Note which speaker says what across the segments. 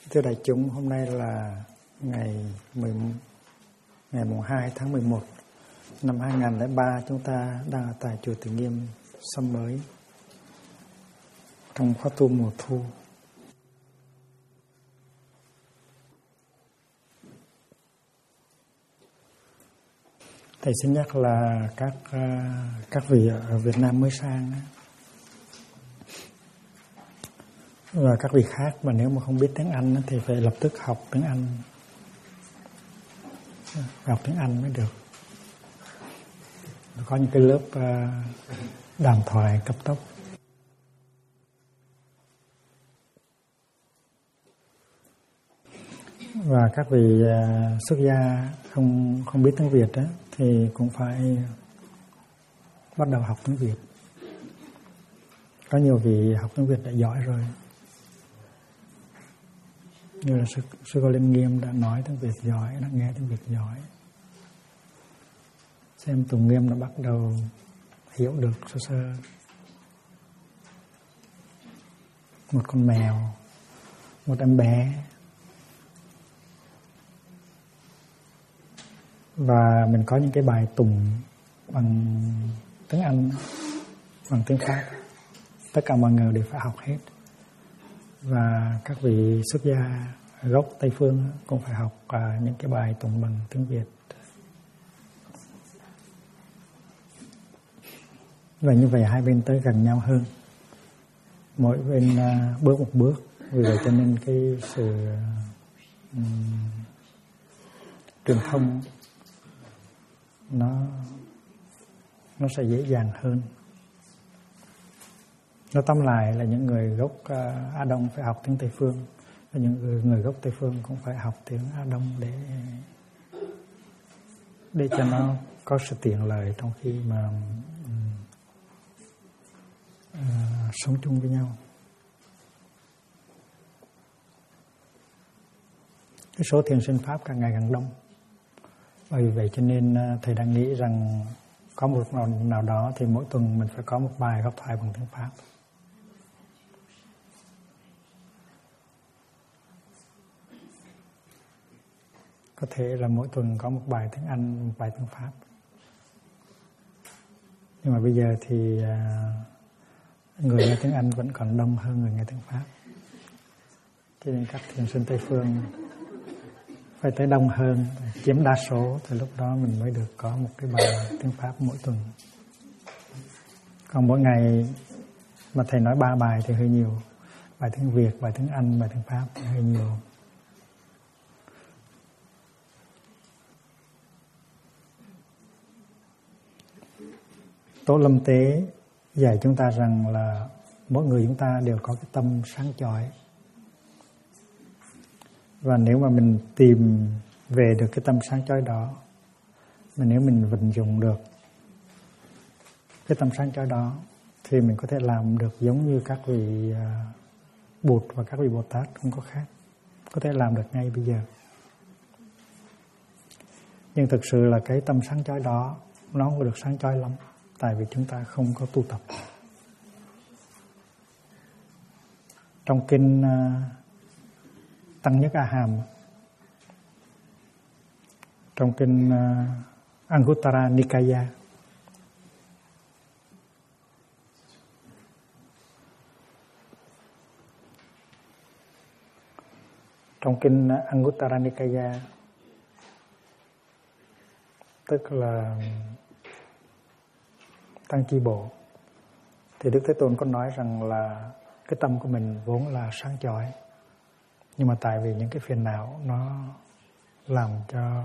Speaker 1: Thưa đại chúng, hôm nay là ngày mùng 2 tháng 11 năm 2003, chúng ta đang ở tại chùa Từ Nghiêm Sâm Mới trong khóa tu mùa thu. Thầy xin nhắc là các vị ở Việt Nam mới sang và các vị khác mà nếu mà không biết tiếng Anh thì phải lập tức học tiếng Anh, học tiếng Anh mới được. Có những cái lớp đàm thoại cấp tốc. Và các vị xuất gia không biết tiếng Việt đó, thì cũng phải bắt đầu học tiếng Việt. Có nhiều vị học tiếng Việt đã giỏi rồi. Như là sư Cô Linh Nghiêm đã nói tiếng Việt giỏi, đã nghe tiếng Việt giỏi. Xem Tùng Nghiêm đã bắt đầu hiểu được sơ sơ. Một con mèo, một em bé. Và mình có những cái bài tùng bằng tiếng Anh, bằng tiếng Pháp. Tất cả mọi người đều phải học hết. Và các vị xuất gia gốc Tây Phương cũng phải học những cái bài tụng bằng tiếng Việt. Và như vậy hai bên tới gần nhau hơn. Mỗi bên bước một bước. Vì vậy cho nên cái sự truyền thông nó sẽ dễ dàng hơn. Nó tóm lại là những người gốc Á Đông phải học tiếng Tây Phương, và những người gốc Tây Phương cũng phải học tiếng Á Đông để cho nó có sự tiện lợi trong khi mà sống chung với nhau. Cái số thiền sinh Pháp càng ngày càng đông. Bởi vậy cho nên thầy đang nghĩ rằng có một lúc nào đó thì mỗi tuần mình phải có một bài pháp thoại bằng tiếng Pháp. Có thể là mỗi tuần có một bài tiếng Anh, một bài tiếng Pháp. Nhưng mà bây giờ thì người nghe tiếng Anh vẫn còn đông hơn người nghe tiếng Pháp. Cho nên các thiền sinh Tây Phương phải tới đông hơn, chiếm đa số, thì lúc đó mình mới được có một cái bài tiếng Pháp mỗi tuần. Còn mỗi ngày mà thầy nói 3 bài thì hơi nhiều. Bài tiếng Việt, bài tiếng Anh, bài tiếng Pháp thì hơi nhiều. Tổ Lâm Tế dạy chúng ta rằng là mỗi người chúng ta đều có cái tâm sáng chói. Và nếu mà mình tìm về được cái tâm sáng chói đó, mà nếu mình vận dụng được cái tâm sáng chói đó, thì mình có thể làm được giống như các vị Bụt và các vị Bồ Tát, không có khác. Có thể làm được ngay bây giờ. Nhưng thực sự là cái tâm sáng chói đó nó không được sáng chói lắm, tại vì chúng ta không có tu tập. Trong kinh Tăng Nhất A Hàm, trong kinh Anguttara Nikaya, trong kinh Anguttara Nikaya, tức là Tăng Chi Bộ, thì Đức Thế Tôn có nói rằng là cái tâm của mình vốn là sáng chói, nhưng mà tại vì những cái phiền não nó làm cho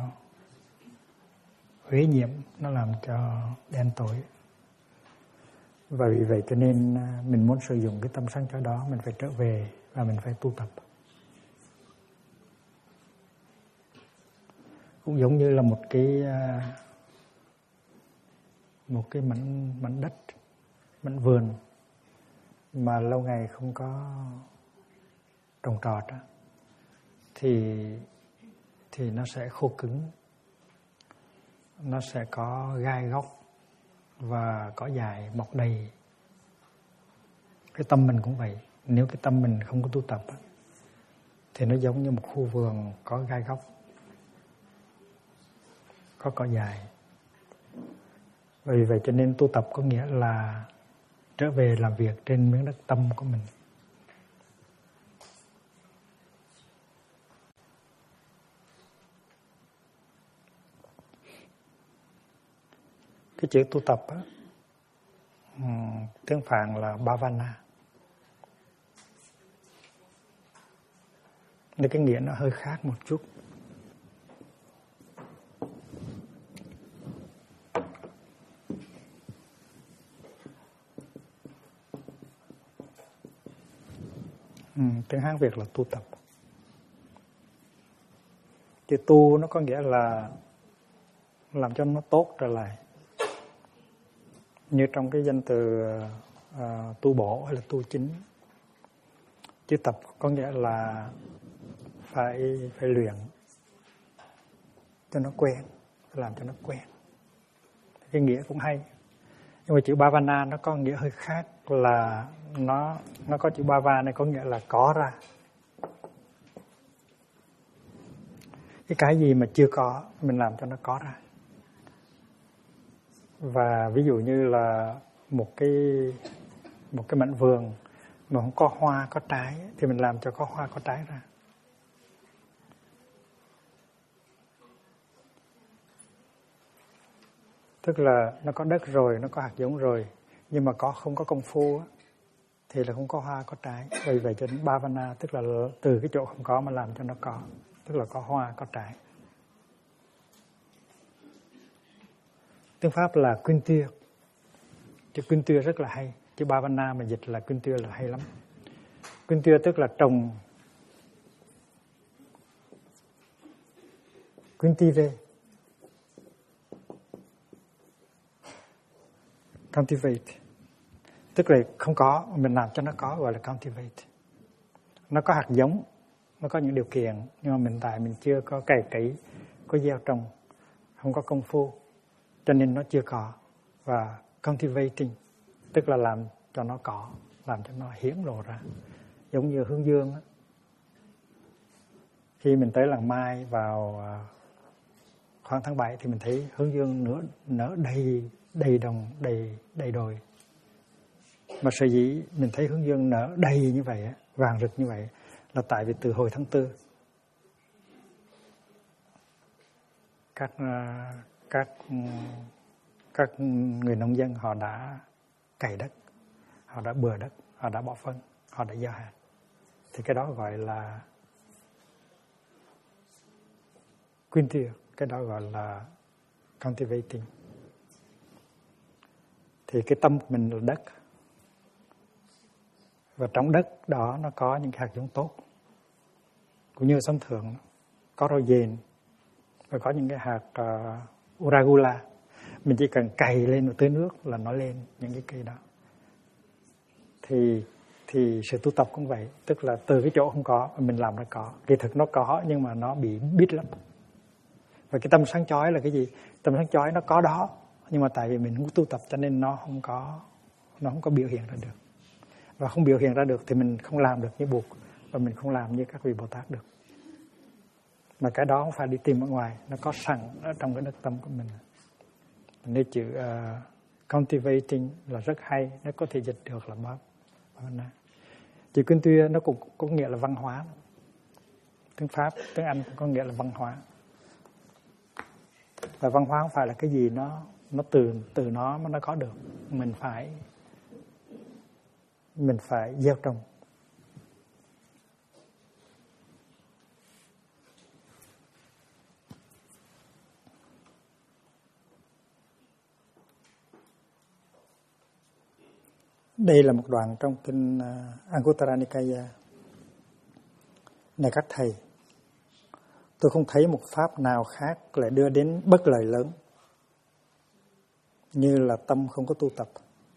Speaker 1: uế nhiễm, nó làm cho đen tối. Và vì vậy cho nên mình muốn sử dụng cái tâm sáng chói đó, mình phải trở về và mình phải tu tập. Cũng giống như là một cái mảnh đất, mảnh vườn mà lâu ngày không có trồng trọt thì nó sẽ khô cứng, nó sẽ có gai góc và cỏ dại mọc đầy. Cái tâm mình cũng vậy. Nếu cái tâm mình không có tu tập thì nó giống như một khu vườn có gai góc, có cỏ dài. Vì vậy cho nên tu tập có nghĩa là trở về làm việc trên miếng đất tâm của mình. Cái chữ tu tập á, tiếng Phạn là bhavana. Nên cái nghĩa nó hơi khác một chút. Tiếng Hán Việt là tu tập. Chữ tu nó có nghĩa là làm cho nó tốt trở lại. Như trong cái danh từ tu bổ hay là tu chính. Chữ tập có nghĩa là phải luyện cho nó quen, làm cho nó quen. Cái nghĩa cũng hay. Nhưng mà chữ bhavana nó có nghĩa hơi khác, là nó có chữ bhava này có nghĩa là có ra. Cái gì mà chưa có mình làm cho nó có ra. Và ví dụ như là một cái mảnh vườn mà không có hoa có trái thì mình làm cho có hoa có trái ra. Tức là nó có đất rồi, nó có hạt giống rồi, nhưng mà không có công phu thì là không có hoa có trái. Vì vậy cho đến bhavana tức là từ cái chỗ không có mà làm cho nó có, tức là có hoa có trái. Tiếng Pháp là culture. Chữ culture rất là hay. Chữ bhavana mà dịch là culture là hay lắm. Culture tức là trồng, cultive, cultivate, tức là không có mình làm cho nó có, gọi là cultivate. Nó có hạt giống, nó có những điều kiện, nhưng mà mình chưa có cày cấy, có gieo trồng, không có công phu, cho nên nó chưa có. Và cultivating tức là làm cho nó có, làm cho nó hiển lộ ra. Giống như hướng dương á, khi mình tới làng Mai vào khoảng tháng 7 thì mình thấy hướng dương nở đầy đồng, đầy đồi. Mà sở dĩ mình thấy hướng dương nở đầy như vậy, vàng rực như vậy, là tại vì từ hồi tháng 4 các người nông dân họ đã cày đất, họ đã bừa đất, họ đã bỏ phân, họ đã gieo hạt. Thì cái đó gọi là culture, cái đó gọi là cultivating. Thì cái tâm của mình là đất, và trong đất đó nó có những hạt giống tốt, cũng như sấm thượng có rau dền và có những cái hạt uragula. Mình chỉ cần cày lên và tưới nước là nó lên những cái cây đó. Thì sự tu tập cũng vậy, tức là từ cái chỗ không có mình làm nó có. Kỳ thực nó có nhưng mà nó bị bít lắm. Và cái tâm sáng chói là cái gì? Tâm sáng chói nó có đó, nhưng mà tại vì mình không tu tập cho nên nó không có biểu hiện ra được. Và không biểu hiện ra được thì mình không làm được như Bụt, và mình không làm như các vị Bồ Tát được. Mà cái đó không phải đi tìm ở ngoài, nó có sẵn ở trong cái đất tâm của mình. Nên chữ cultivating là rất hay, nó có thể dịch được là bhavana. Chữ culture nó cũng có nghĩa là văn hóa. Tiếng Pháp, tiếng Anh cũng có nghĩa là văn hóa. Và văn hóa không phải là cái gì nó từ nó mà nó có được. Mình phải gieo trồng. Đây là một đoạn trong kinh Anguttara Nikaya. Này các thầy, tôi không thấy một pháp nào khác lại đưa đến bất lợi lớn như là tâm không có tu tập.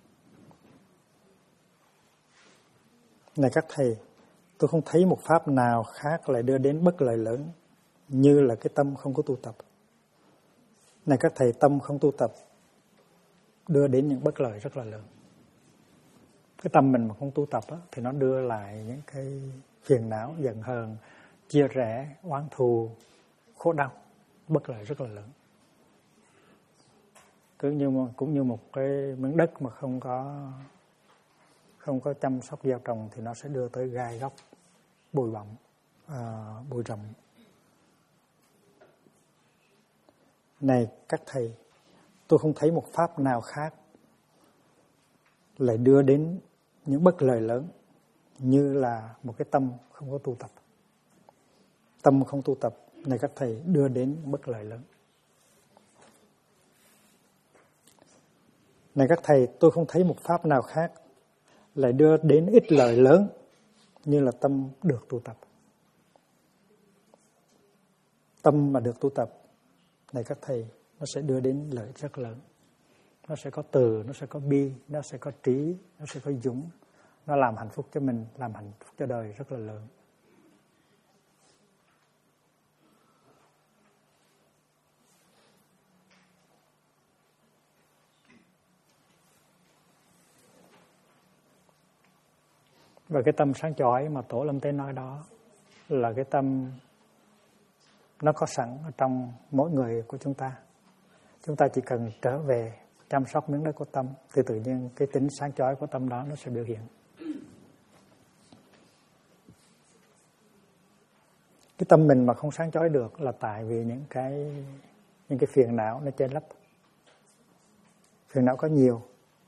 Speaker 1: Này các thầy, tôi không thấy một pháp nào khác lại đưa đến bất lợi lớn như là cái tâm không có tu tập. Này các thầy, tâm không tu tập đưa đến những bất lợi rất là lớn. Cái tâm mình mà không tu tập á, thì nó đưa lại những cái phiền não, giận hờn, chia rẽ, oán thù, khổ đau, bất lợi rất là lớn. Cũng như một cái miếng đất mà không có chăm sóc gieo trồng thì nó sẽ đưa tới gai góc, bụi bặm, bụi rậm. Này các thầy, tôi không thấy một pháp nào khác lại đưa đến những bất lợi lớn như là một cái tâm không có tu tập. Tâm không tu tập, này các thầy, đưa đến bất lợi lớn. Này các thầy, tôi không thấy một pháp nào khác lại đưa đến ích lợi lớn như là tâm được tu tập. Tâm mà được tu tập, này các thầy, nó sẽ đưa đến lợi rất lớn. Nó sẽ có từ, nó sẽ có bi, nó sẽ có trí, nó sẽ có dũng. Nó làm hạnh phúc cho mình, làm hạnh phúc cho đời rất là lớn. Và cái tâm sáng chói mà Tổ Lâm Tế nói đó là cái tâm nó có sẵn ở trong mỗi người của chúng ta. Chúng ta chỉ cần trở về chăm sóc miếng đất của tâm thì tự nhiên cái tính sáng chói của tâm đó nó sẽ biểu hiện. Cái tâm mình mà không sáng chói được là tại vì những cái phiền não nó che lấp. Phiền não có nhiều,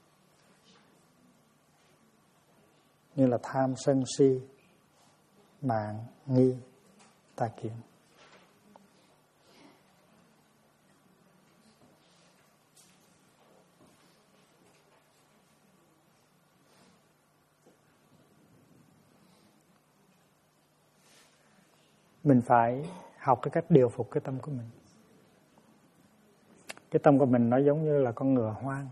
Speaker 1: như là tham, sân, si, mạn, nghi, tà kiến. Mình phải học cái cách điều phục cái tâm của mình. Cái tâm của mình nó giống như là con ngựa hoang.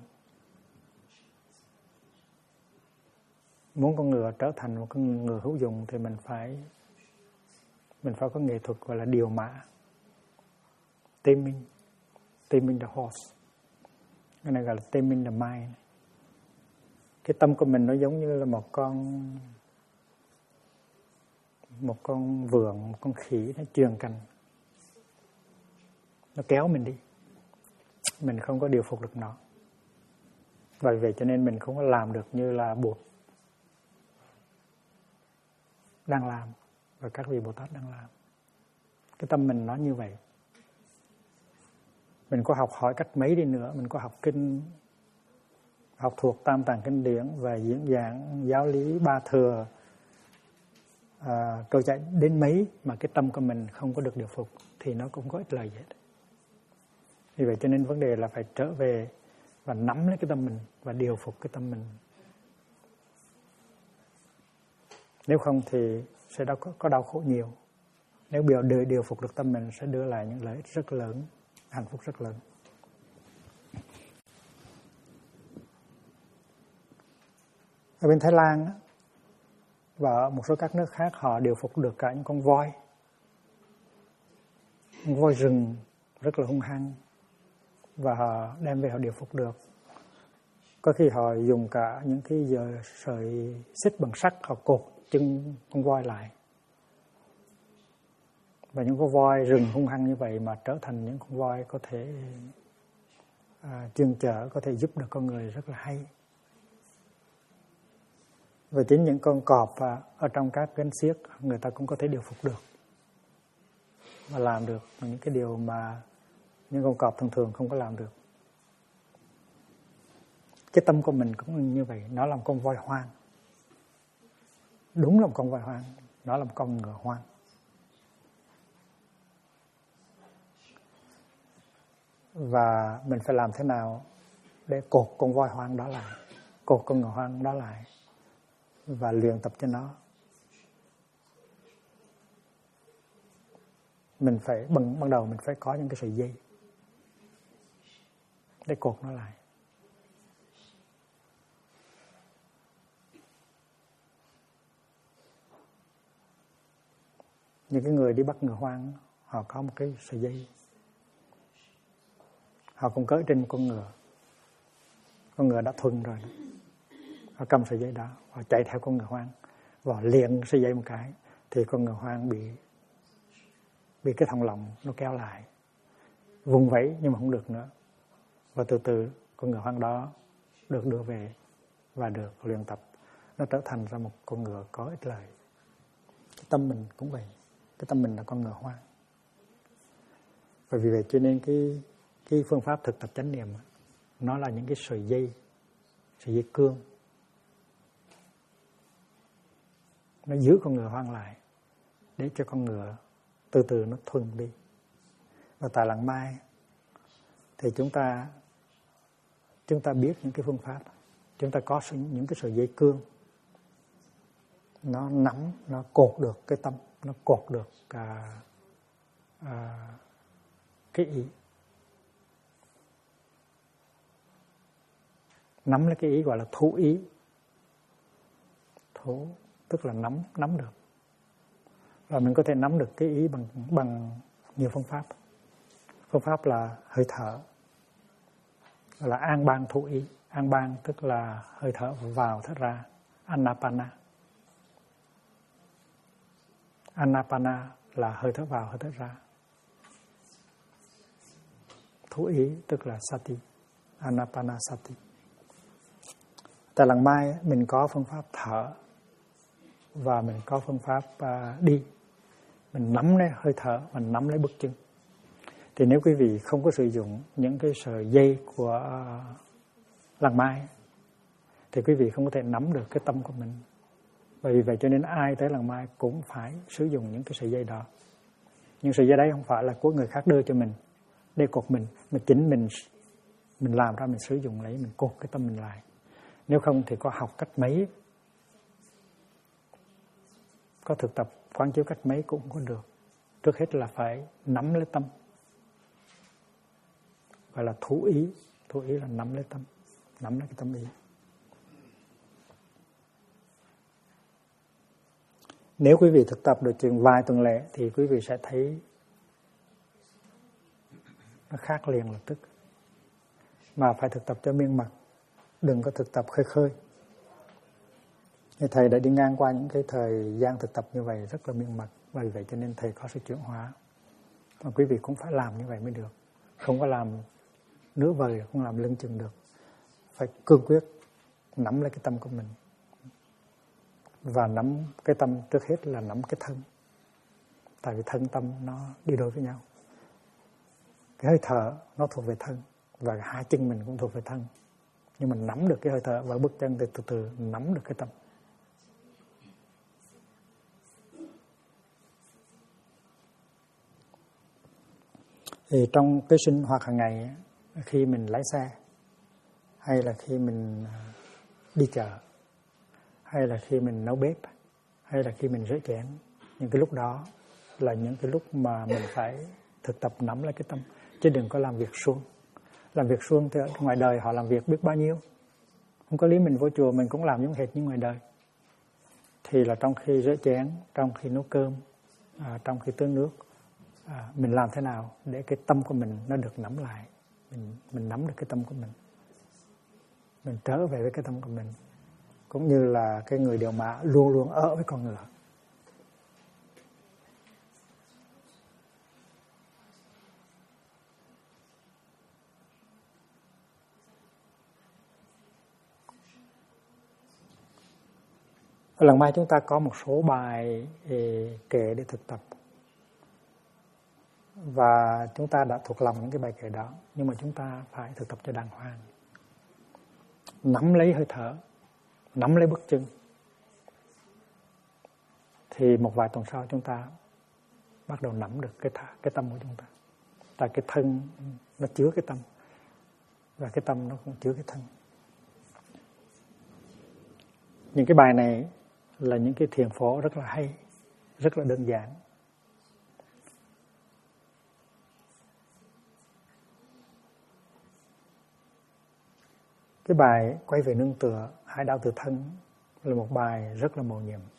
Speaker 1: Muốn con ngựa trở thành một con ngựa hữu dụng thì mình phải có nghệ thuật gọi là điều mã. Taming the horse. Cái này gọi là taming the mind. Cái tâm của mình nó giống như là một con vượn, một con khỉ nó chuyền cành. Nó kéo mình đi. Mình không có điều phục được nó. Bởi vậy cho nên mình không có làm được như là Bụt đang làm và các vị Bồ Tát đang làm. Cái tâm mình nó như vậy. Mình có học hỏi cách mấy đi nữa, mình có học kinh, học thuộc Tam Tạng Kinh Điển và diễn giảng giáo lý Ba Thừa, trôi chảy đến mấy mà cái tâm của mình không có được điều phục thì nó cũng có ích lợi gì hết. Vì vậy cho nên vấn đề là phải trở về và nắm lấy cái tâm mình và điều phục cái tâm mình. Nếu không thì sẽ có đau khổ nhiều. Nếu điều phục được tâm mình sẽ đưa lại những lợi ích rất lớn, hạnh phúc rất lớn. Ở bên Thái Lan và ở một số các nước khác họ điều phục được cả những con voi. Con voi rừng rất là hung hăng và họ đem về họ điều phục được. Có khi họ dùng cả những cái sợi xích bằng sắt họ cột chân con voi lại. Và những con voi rừng hung hăng như vậy mà trở thành những con voi có thể chuyên chở, có thể giúp được con người rất là hay. Và chính những con cọp ở trong các gánh xiếc người ta cũng có thể điều phục được và làm được những cái điều mà những con cọp thông thường không có làm được. Cái tâm của mình cũng như vậy, nó là một con voi hoang. Đúng là một con voi hoang, nó là một con ngựa hoang. Và mình phải làm thế nào để cột con voi hoang đó lại, cột con ngựa hoang đó lại và luyện tập cho nó. Mình phải ban đầu mình phải có những cái sợi dây để cột nó lại. Những cái người đi bắt ngựa hoang họ có một cái sợi dây. Họ cũng cởi trên một con ngựa. Con ngựa đã thuần rồi. Họ cầm sợi dây đó, họ chạy theo con ngựa hoang và liền sợi dây một cái thì con ngựa hoang bị bị cái thòng lọng nó kéo lại, vùng vẫy nhưng mà không được nữa. Và từ từ con ngựa hoang đó được đưa về và được luyện tập, nó trở thành ra một con ngựa có ích lợi. Cái tâm mình cũng vậy, cái tâm mình là con ngựa hoang. Và vì vậy cho nên cái phương pháp thực tập chánh niệm nó là những cái sợi dây cương, nó giữ con ngựa hoang lại để cho con ngựa từ từ nó thuần đi. Và tại Làng Mai thì chúng ta biết những cái phương pháp, chúng ta có những cái sợi dây cương, nó nắm, nó cột được cái tâm, nó cột được cái ý. Nắm lấy cái ý gọi là thú ý. Thú tức là nắm được. Và mình có thể nắm được cái ý bằng nhiều phương pháp. Phương pháp là hơi thở, là an bang thú ý. An bang tức là hơi thở vào thở ra, Anapana. Anapana là hơi thở vào hơi thở ra. Thú ý tức là Sati, Anapana Sati. Tại Làng Mai mình có phương pháp thở và mình có phương pháp đi. Mình nắm lấy hơi thở, mình nắm lấy bước chân. Thì nếu quý vị không có sử dụng những cái sợi dây của Làng Mai thì quý vị không có thể nắm được cái tâm của mình. Vì vậy cho nên ai tới Làng Mai cũng phải sử dụng những cái sợi dây đó. Nhưng sợi dây đấy không phải là của người khác đưa cho mình để cột mình, mà chính mình làm ra, mình sử dụng lấy, mình cột cái tâm mình lại. Nếu không thì có học cách mấy, có thực tập quán chiếu cách mấy cũng không có được. Trước hết là phải nắm lấy tâm, gọi là thú ý. Thú ý là nắm lấy tâm, nắm lấy cái tâm ý. Nếu quý vị thực tập được chừng vài tuần lễ thì quý vị sẽ thấy nó khác liền lập tức. Mà phải thực tập cho miên mật, đừng có thực tập khơi khơi. Thầy đã đi ngang qua những cái thời gian thực tập như vậy rất là miên mật. Vì vậy cho nên thầy có sự chuyển hóa. Mà quý vị cũng phải làm như vậy mới được. Không có làm nửa vời, không làm lưng chừng được. Phải cương quyết nắm lấy cái tâm của mình. Và nắm cái tâm trước hết là nắm cái thân. Tại vì thân tâm nó đi đôi với nhau. Cái hơi thở nó thuộc về thân, và hai chân mình cũng thuộc về thân. Nhưng mình nắm được cái hơi thở và bước chân thì từ từ nắm được cái tâm. Thì trong cái sinh hoạt hàng ngày, khi mình lái xe, hay là khi mình đi chợ, hay là khi mình nấu bếp, hay là khi mình rửa chén, những cái lúc đó là những cái lúc mà mình phải thực tập nắm lấy cái tâm, chứ đừng có làm việc suông. Làm việc suông thì ở ngoài đời họ làm việc biết bao nhiêu. Không có lý mình vô chùa mình cũng làm giống hệt như ngoài đời. Thì là trong khi rửa chén, trong khi nấu cơm, trong khi tưới nước, mình làm thế nào để cái tâm của mình nó được nắm lại. Mình nắm được cái tâm của mình trở về với cái tâm của mình. Cũng như là cái người điều mã luôn luôn ở với con ngựa. Ở Làng Mai chúng ta có một số bài kệ để thực tập. Và chúng ta đã thuộc lòng những cái bài kệ đó. Nhưng mà chúng ta phải thực tập cho đàng hoàng. Nắm lấy hơi thở, nắm lấy bước chân. Thì một vài tuần sau chúng ta bắt đầu nắm được cái tâm của chúng ta. Tại cái thân nó chứa cái tâm, và cái tâm nó cũng chứa cái thân. Những cái bài này là những cái thiền phổ rất là hay, rất là đơn giản. Cái bài quay về nương tựa, hai đau từ thân là một bài rất là mầu nhiệm.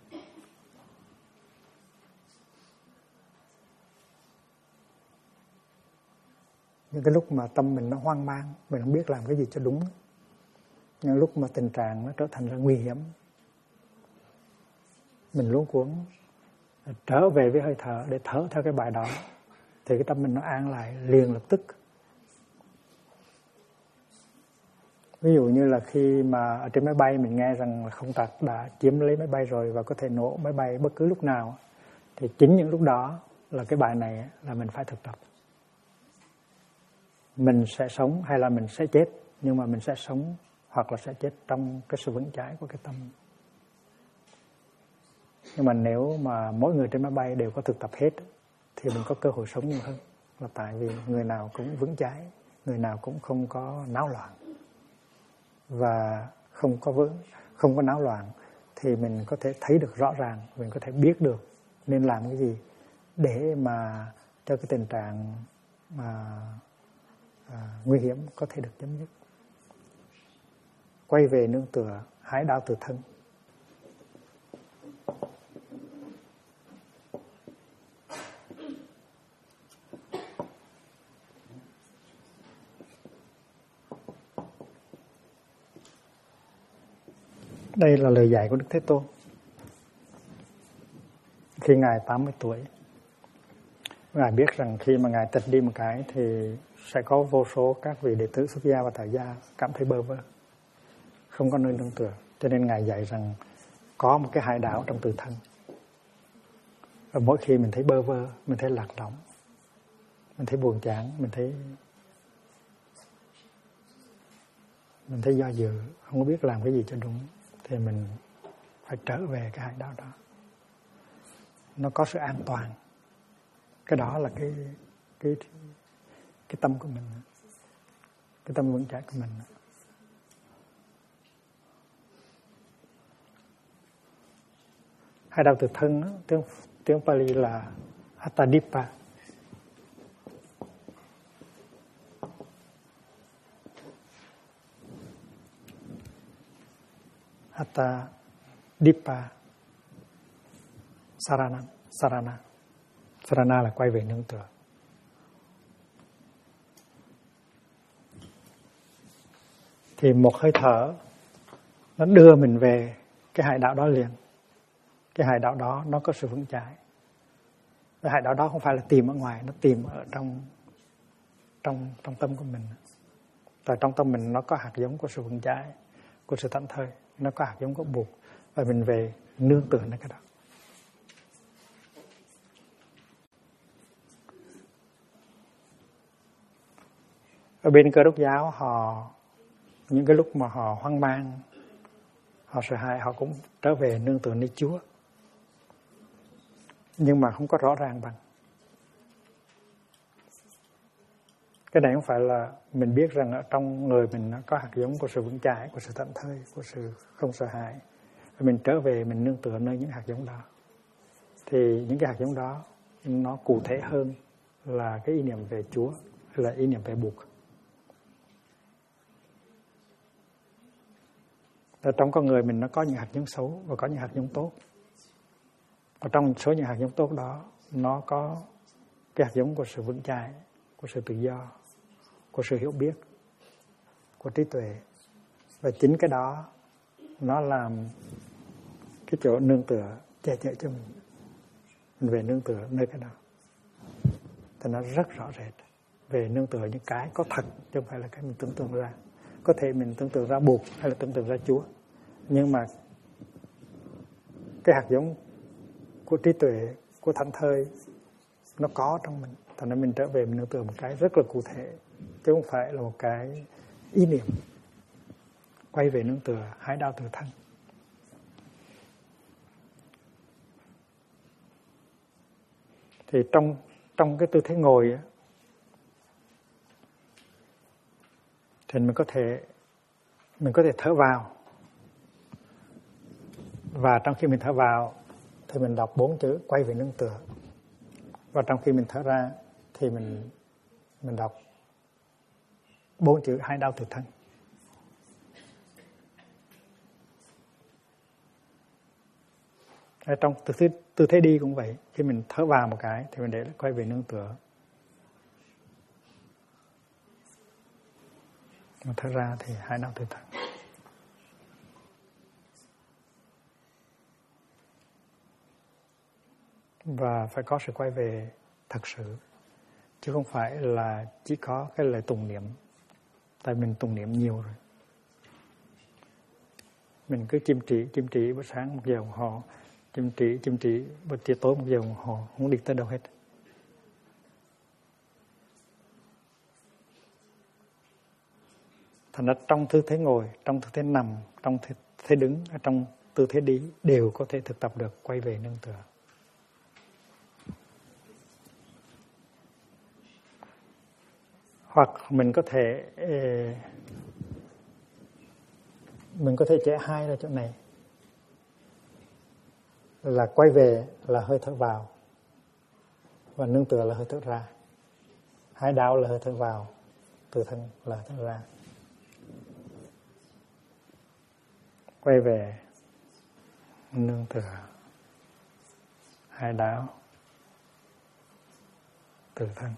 Speaker 1: Những cái lúc mà tâm mình nó hoang mang, mình không biết làm cái gì cho đúng. Những lúc mà tình trạng nó trở thành là nguy hiểm, mình luống cuống, trở về với hơi thở để thở theo cái bài đó, thì cái tâm mình nó an lại liền lập tức. Ví dụ như là khi mà ở trên máy bay mình nghe rằng là không tặc đã chiếm lấy máy bay rồi và có thể nổ máy bay bất cứ lúc nào, thì chính những lúc đó là cái bài này là mình phải thực tập. Mình sẽ sống hay là mình sẽ chết, nhưng mà mình sẽ sống hoặc là sẽ chết trong cái sự vững chãi của cái tâm. Nhưng mà nếu mà mỗi người trên máy bay đều có thực tập hết thì mình có cơ hội sống nhiều hơn, là tại vì người nào cũng vững chãi, người nào cũng không có náo loạn. Và không có náo loạn thì mình có thể thấy được rõ ràng, mình có thể biết được nên làm cái gì để mà cho cái tình trạng nguy hiểm có thể được chấm dứt. Quay về nương tựa, hái đao từ thân. Đây là lời dạy của Đức Thế Tôn. Khi Ngài 80 tuổi, Ngài biết rằng khi mà Ngài tịch đi một cái thì sẽ có vô số các vị đệ tử xuất gia và tại gia cảm thấy bơ vơ, không có nơi nương tựa. Cho nên Ngài dạy rằng có một cái hải đảo trong tự thân. Và mỗi khi mình thấy bơ vơ, mình thấy lạc lõng, mình thấy buồn chán, mình thấy do dự, không có biết làm cái gì cho đúng, thì mình phải trở về cái hải đảo đó. Nó có sự an toàn. Cái đó là cái tâm của mình, cái tâm vững chãi của mình. Hai đạo từ thân, tiếng Pali là Attadipa. Attadipa Sarana. Sarana là quay về nương tựa. Thì một hơi thở nó đưa mình về cái hải đảo đó liền. Cái hải đảo đó nó có sự vững chãi. Cái hải đảo đó không phải là tìm ở ngoài, nó tìm ở trong tâm của mình. Tại trong tâm mình nó có hạt giống của sự vững chãi, của sự thảnh thơi, nó có hạt giống của buộc, và mình về nương tựa nơi cái đó. Ở bên Cơ Đốc giáo những cái lúc mà họ hoang mang, họ sợ hãi, họ cũng trở về nương tựa nơi Chúa, nhưng mà không có rõ ràng bằng. Cái này không phải là mình biết rằng ở trong người mình nó có hạt giống của sự vững chãi, của sự thảnh thơi, của sự không sợ hãi. Và mình trở về mình nương tựa nơi những hạt giống đó. Thì những cái hạt giống đó nó cụ thể hơn là cái ý niệm về Chúa hay là ý niệm về buộc. Ở trong con người mình nó có những hạt giống xấu và có những hạt giống tốt. Ở trong số những hạt giống tốt đó, nó có cái hạt giống của sự vững chãi, của sự tự do, của sự hiểu biết, của trí tuệ. Và chính cái đó nó làm cái chỗ nương tựa che chở cho mình. Mình về nương tựa nơi cái đó. Thì nó rất rõ rệt. Về nương tựa những cái có thật, chứ không phải là cái mình tưởng tượng ra. Có thể mình tưởng tượng ra buộc hay là tưởng tượng ra Chúa. Nhưng mà cái hạt giống của trí tuệ, của thảnh thơi nó có trong mình. Thành nên mình trở về mình nương tựa một cái rất là cụ thể, chứ không phải là một cái ý niệm. Quay về nương tựa, hái đao từ thân. Thì trong cái tư thế ngồi thì mình có thể thở vào, và trong khi mình thở vào thì mình đọc 4 chữ quay về nương tựa, và trong khi mình thở ra thì mình đọc 4 chữ hái đao từ thân. Ở trong tư thế đi cũng vậy, khi mình thở vào một cái thì mình để quay về nương tựa, mà thở ra thì hái đao từ thân. Và phải có sự quay về thật sự, chứ không phải là chỉ có cái lời tụng niệm. Tại mình tụng niệm nhiều rồi. Mình cứ chim trị buổi sáng 1 giờ đồng hồ, chim trị buổi chiều tối 1 giờ đồng hồ, không đi tới đâu hết. Thành ra trong tư thế ngồi, trong tư thế nằm, trong tư thế đứng, trong tư thế đi đều có thể thực tập được quay về nương tựa. Hoặc mình có thể trẻ hai ra chỗ này, là quay về là hơi thở vào và nương tựa là hơi thở ra. Hai đạo là hơi thở vào, từ thân là hơi thở ra. Quay về nương tựa, hai đạo, từ thân.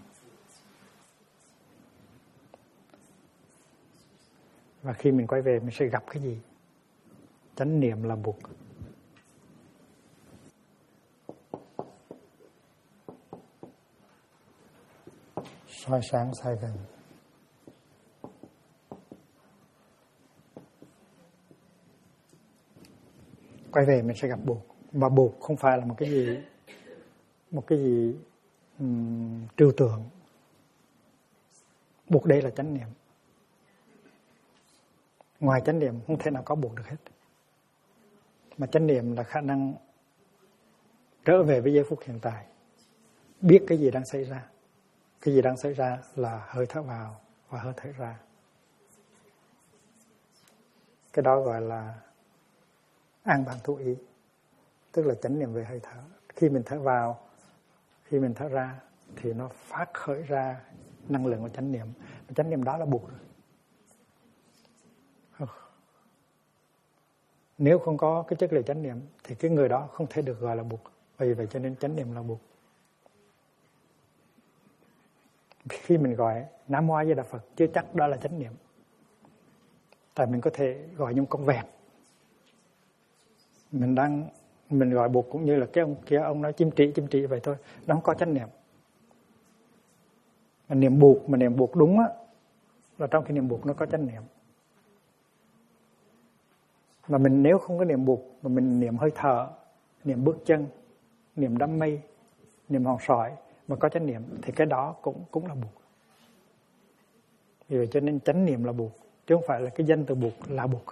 Speaker 1: Và khi mình quay về mình sẽ gặp cái gì? Chánh niệm là buộc. Soi sáng sai gần. Quay về mình sẽ gặp buộc. Mà buộc không phải là một cái gì trừu tượng. Buộc đây là chánh niệm. Ngoài chánh niệm không thể nào có buộc được hết. Mà chánh niệm là khả năng trở về với giây phút hiện tại, biết cái gì đang xảy ra. Cái gì đang xảy ra là hơi thở vào và hơi thở ra. Cái đó gọi là an bản thụ ý, tức là chánh niệm về hơi thở. Khi mình thở vào, khi mình thở ra thì nó phát khởi ra năng lượng của chánh niệm. Chánh niệm đó là buộc rồi. Nếu không có cái chất liệu chánh niệm thì cái người đó không thể được gọi là buộc. Vì vậy cho nên chánh niệm là buộc. Khi mình gọi Nam Mô A Di Đà Phật chưa chắc đó là chánh niệm. Tại mình có thể gọi những con vẹt. Mình gọi buộc cũng như là cái ông kia, ông nói chim trị vậy thôi, nó không có chánh niệm. Mà niệm buộc đúng á, là trong khi niệm buộc nó có chánh niệm. Mà mình nếu không có niệm buộc mà mình niệm hơi thở, niệm bước chân, niệm đám mây, niệm hòn sỏi mà có chánh niệm thì cái đó cũng là buộc. Vì vậy cho nên chánh niệm là buộc, chứ không phải là cái danh từ buộc là buộc.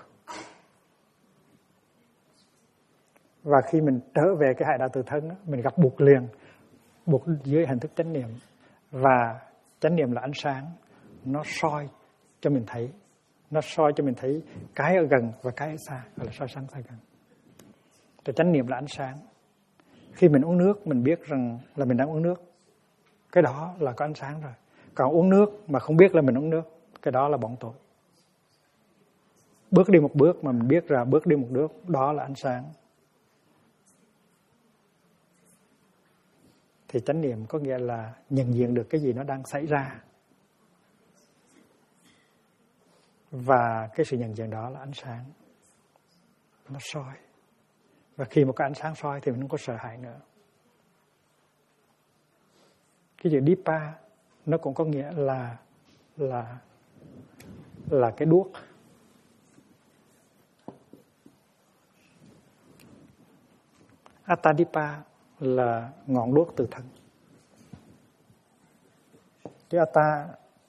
Speaker 1: Và khi mình trở về cái hải đạo từ thân, mình gặp buộc liền, buộc dưới hình thức chánh niệm. Và chánh niệm là ánh sáng, nó soi cho mình thấy. Nó soi cho mình thấy cái ở gần và cái ở xa, gọi là soi sáng sai gần. Thì chánh niệm là ánh sáng. Khi mình uống nước, mình biết rằng là mình đang uống nước. Cái đó là có ánh sáng rồi. Còn uống nước mà không biết là mình uống nước, cái đó là bỏng tội. Bước đi một bước mà mình biết ra bước đi một bước, đó là ánh sáng. Thì chánh niệm có nghĩa là nhận diện được cái gì nó đang xảy ra. Và cái sự nhận diện đó là ánh sáng. Nó soi. Và khi một cái ánh sáng soi thì mình không có sợ hãi nữa. Cái chữ Dipa nó cũng có nghĩa là cái đuốc. Atadipa là ngọn đuốc từ thân. Chữ Atta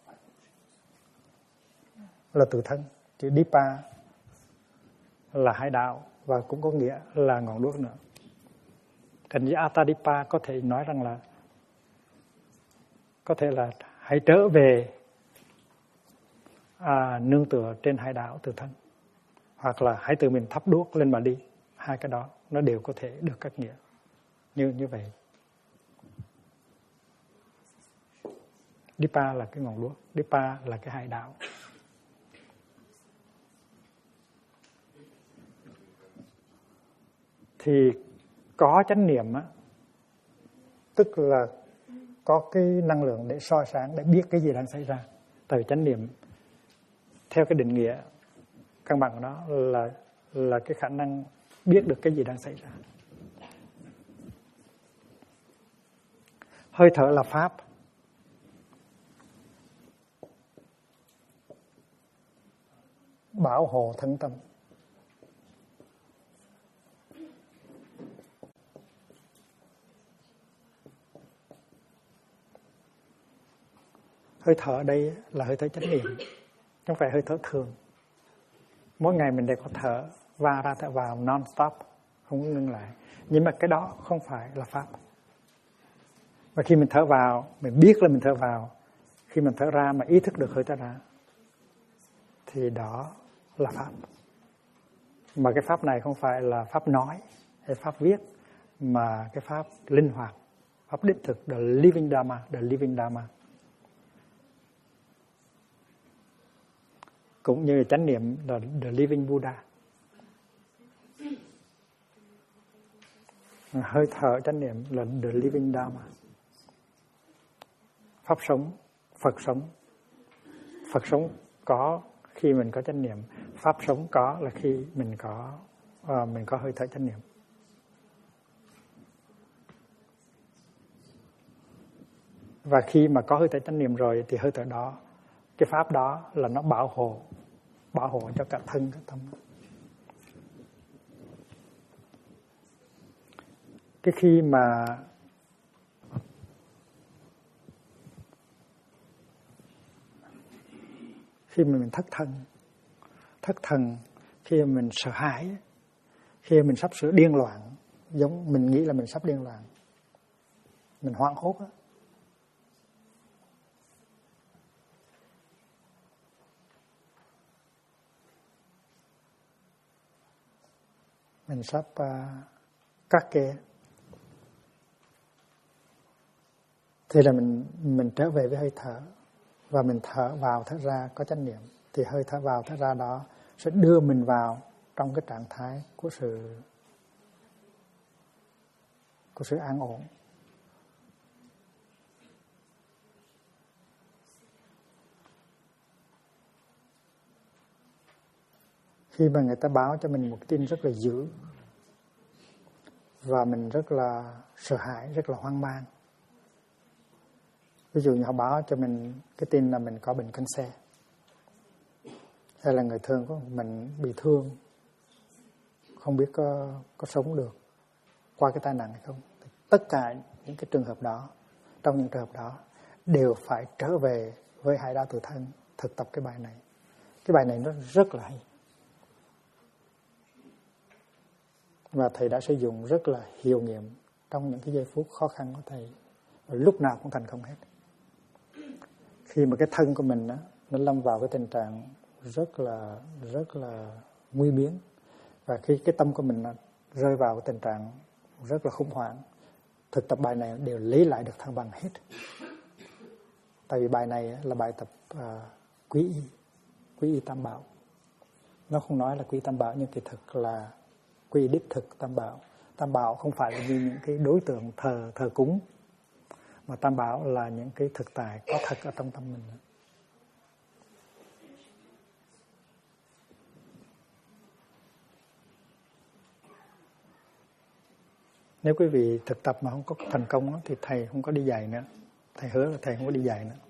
Speaker 1: là từ thân, chữ Dipa là hải đạo và cũng có nghĩa là ngọn đuốc nữa. Thành ra Atadipa có thể nói rằng là có thể là hãy trở về nương tựa trên hải đạo từ thân, hoặc là hãy tự mình thắp đuốc lên mà đi. Hai cái đó nó đều có thể được các nghĩa như vậy. Dipa là cái ngọn đuốc, Dipa là cái hải đạo. Thì có chánh niệm á, tức là có cái năng lượng để soi sáng, để biết cái gì đang xảy ra. Tại vì chánh niệm theo cái định nghĩa căn bản của nó là cái khả năng biết được cái gì đang xảy ra. Hơi thở là pháp. Bảo hộ thân tâm. Hơi thở ở đây là hơi thở chánh niệm, không phải hơi thở thường. Mỗi ngày mình đều có thở va ra thở vào non stop, không ngưng lại. Nhưng mà cái đó không phải là pháp. Và khi mình thở vào, mình biết là mình thở vào. Khi mình thở ra mà ý thức được hơi thở ra, thì đó là pháp. Mà cái pháp này không phải là pháp nói hay pháp viết, mà cái pháp linh hoạt, pháp đích thực, the living Dharma, the living Dharma. Cũng như chánh niệm là the living Buddha. Hơi thở chánh niệm là the living Dharma. Pháp sống, Phật sống. Phật sống có khi mình có chánh niệm, pháp sống có là khi mình có hơi thở chánh niệm. Và khi mà có hơi thở chánh niệm rồi thì hơi thở đó, cái pháp đó là nó bảo hộ cho cả thân cả tâm. Cái khi mà mình thất thần, khi mình sợ hãi, khi mình sắp sửa điên loạn, giống mình nghĩ là mình sắp điên loạn, mình hoảng hốt á, mình sắp cắt kê, thì là mình trở về với hơi thở, và mình thở vào thở ra có chánh niệm, thì hơi thở vào thở ra đó sẽ đưa mình vào trong cái trạng thái của sự an ổn. Khi mà người ta báo cho mình một tin rất là dữ và mình rất là sợ hãi, rất là hoang mang. Ví dụ như họ báo cho mình cái tin là mình có bệnh cancer, hay là người thương của mình bị thương, không biết có sống được qua cái tai nạn hay không. Tất cả những cái trường hợp đó, trong những trường hợp đó đều phải trở về với Hải Đạo Tự Thân thực tập cái bài này. Cái bài này nó rất là hay, và thầy đã sử dụng rất là hiệu nghiệm trong những cái giây phút khó khăn của thầy, và lúc nào cũng thành công hết. Khi mà cái thân của mình nó lâm vào cái tình trạng rất là nguy biến, và khi cái tâm của mình rơi vào cái tình trạng rất là khủng hoảng, thực tập bài này đều lấy lại được thăng bằng hết. Tại vì bài này là bài tập quý y tam bảo. Nó không nói là quý y tam bảo, nhưng kỳ thực là quý y đích thực tam bảo. Tam bảo không phải là như những cái đối tượng thờ cúng, mà tam bảo là những cái thực tại có thật ở trong tâm mình. Nếu quý vị thực tập mà không có thành công thì thầy không có đi dạy nữa. Thầy hứa là thầy không có đi dạy nữa.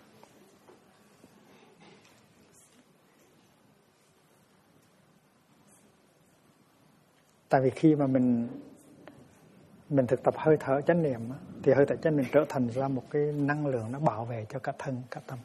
Speaker 1: Tại vì khi mà mình thực tập hơi thở chánh niệm, thì hơi thở chánh niệm trở thành ra một cái năng lượng nó bảo vệ cho cả thân cả tâm.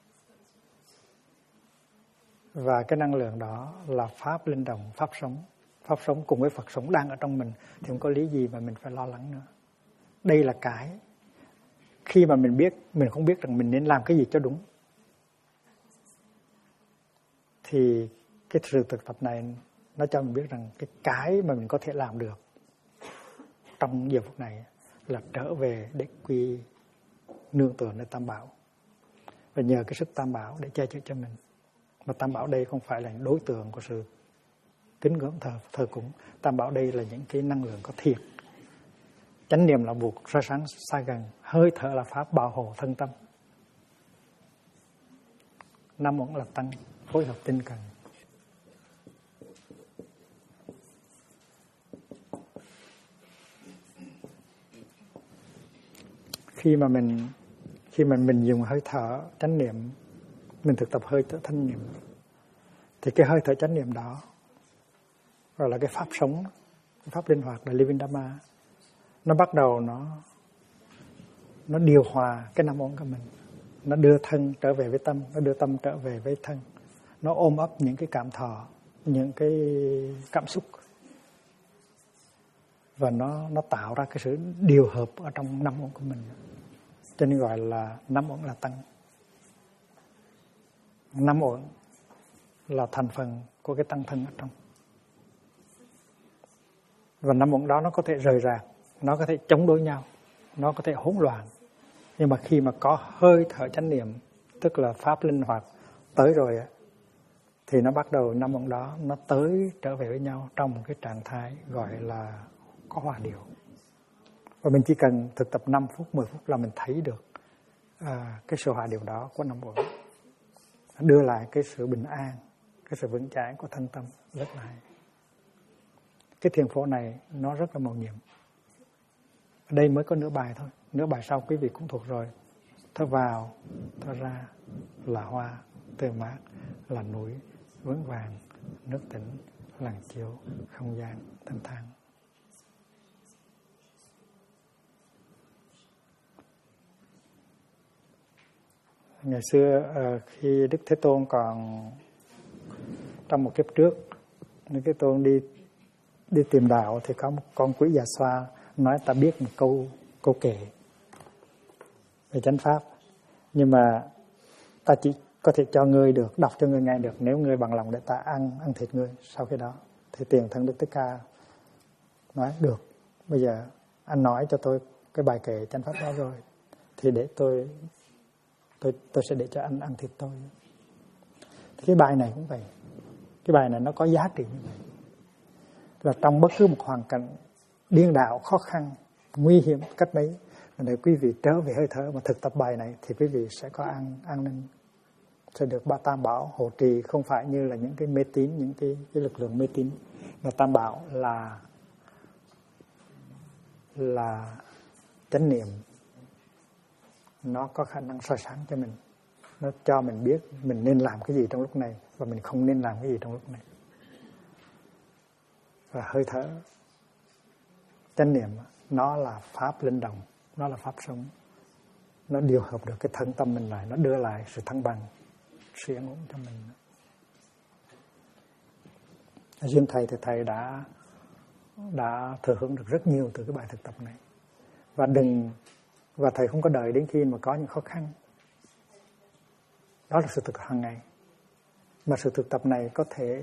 Speaker 1: Và cái năng lượng đó là pháp linh động, pháp sống. Pháp sống cùng với Phật sống đang ở trong mình, thì không có lý gì mà mình phải lo lắng nữa. Đây là cái khi mà mình không biết rằng mình nên làm cái gì cho đúng, thì cái sự thực tập này nó cho mình biết rằng cái mà mình có thể làm được trong giờ phút này là trở về để quy nương tựa nơi Tam Bảo, và nhờ cái sức Tam Bảo để che chở cho mình. Mà Tam Bảo đây không phải là đối tượng của sự kính ngưỡng thờ cúng. Tam Bảo đây là những cái năng lượng có thiệt. Chánh niệm là buộc soi sáng xa gần, hơi thở là pháp bảo hộ thân tâm. Nam Uẩn là tăng phối hợp tinh cần. khi mà mình dùng hơi thở chánh niệm, mình thực tập hơi thở chánh niệm, thì cái hơi thở chánh niệm đó gọi là cái pháp sống, cái pháp linh hoạt là Living Dharma. Nó bắt đầu nó điều hòa cái năm uẩn của mình, nó đưa thân trở về với tâm, nó đưa tâm trở về với thân, nó ôm ấp những cái cảm thọ, những cái cảm xúc, và nó tạo ra cái sự điều hợp ở trong năm uẩn của mình. Cho nên gọi là năm uẩn là tăng. Năm uẩn là thành phần của cái tăng thân ở trong. Và năm uẩn đó nó có thể rời rạc, nó có thể chống đối nhau, nó có thể hỗn loạn. Nhưng mà khi mà có hơi thở chánh niệm, tức là pháp linh hoạt tới rồi, thì nó bắt đầu năm uẩn đó nó tới trở về với nhau trong một cái trạng thái gọi là có hòa điệu. Và mình chỉ cần thực tập 5 phút, 10 phút là mình thấy được cái sự hòa điệu đó của năm uẩn, đưa lại cái sự bình an, cái sự vững chãi của thân tâm rất là hay. Cái thiền phổ này nó rất là mầu nhiệm. Đây mới có nửa bài thôi, nửa bài sau quý vị cũng thuộc rồi. Thở vào, thở ra là hoa tươi mát, là núi vững vàng, nước tĩnh, lặng chiếu, không gian thanh thang. Ngày xưa khi Đức Thế Tôn còn trong một kiếp trước, Đức Thế Tôn đi tìm đạo, thì có một con quỷ già xoa nói ta biết một câu kệ về chánh pháp, nhưng mà ta chỉ có thể cho ngươi được, đọc cho ngươi nghe được nếu ngươi bằng lòng để ta ăn thịt ngươi. Sau khi đó thì tiền thân Đức Thích Ca nói được, bây giờ anh nói cho tôi cái bài kệ chánh pháp đó rồi, thì để tôi sẽ để cho anh ăn thịt tôi. Thì cái bài này cũng vậy, cái bài này nó có giá trị như vậy, là trong bất cứ một hoàn cảnh điên đạo, khó khăn, nguy hiểm cách mấy, để quý vị trở về hơi thở mà thực tập bài này, thì quý vị sẽ có an ninh, sẽ được ba tam bảo hộ trì. Không phải như là những cái mê tín, những cái lực lượng mê tín. Và tam bảo là chánh niệm, nó có khả năng soi sáng cho mình, nó cho mình biết mình nên làm cái gì trong lúc này và mình không nên làm cái gì trong lúc này. Và hơi thở chánh niệm nó là pháp linh động, nó là pháp sống, nó điều hợp được cái thân tâm mình lại, nó đưa lại sự thăng bằng, sự yên ổn cho mình. Riêng thầy thì thầy đã thừa hưởng được rất nhiều từ cái bài thực tập này. Và thầy không có đợi đến khi mà có những khó khăn. Đó là sự thực tập hàng ngày. Mà sự thực tập này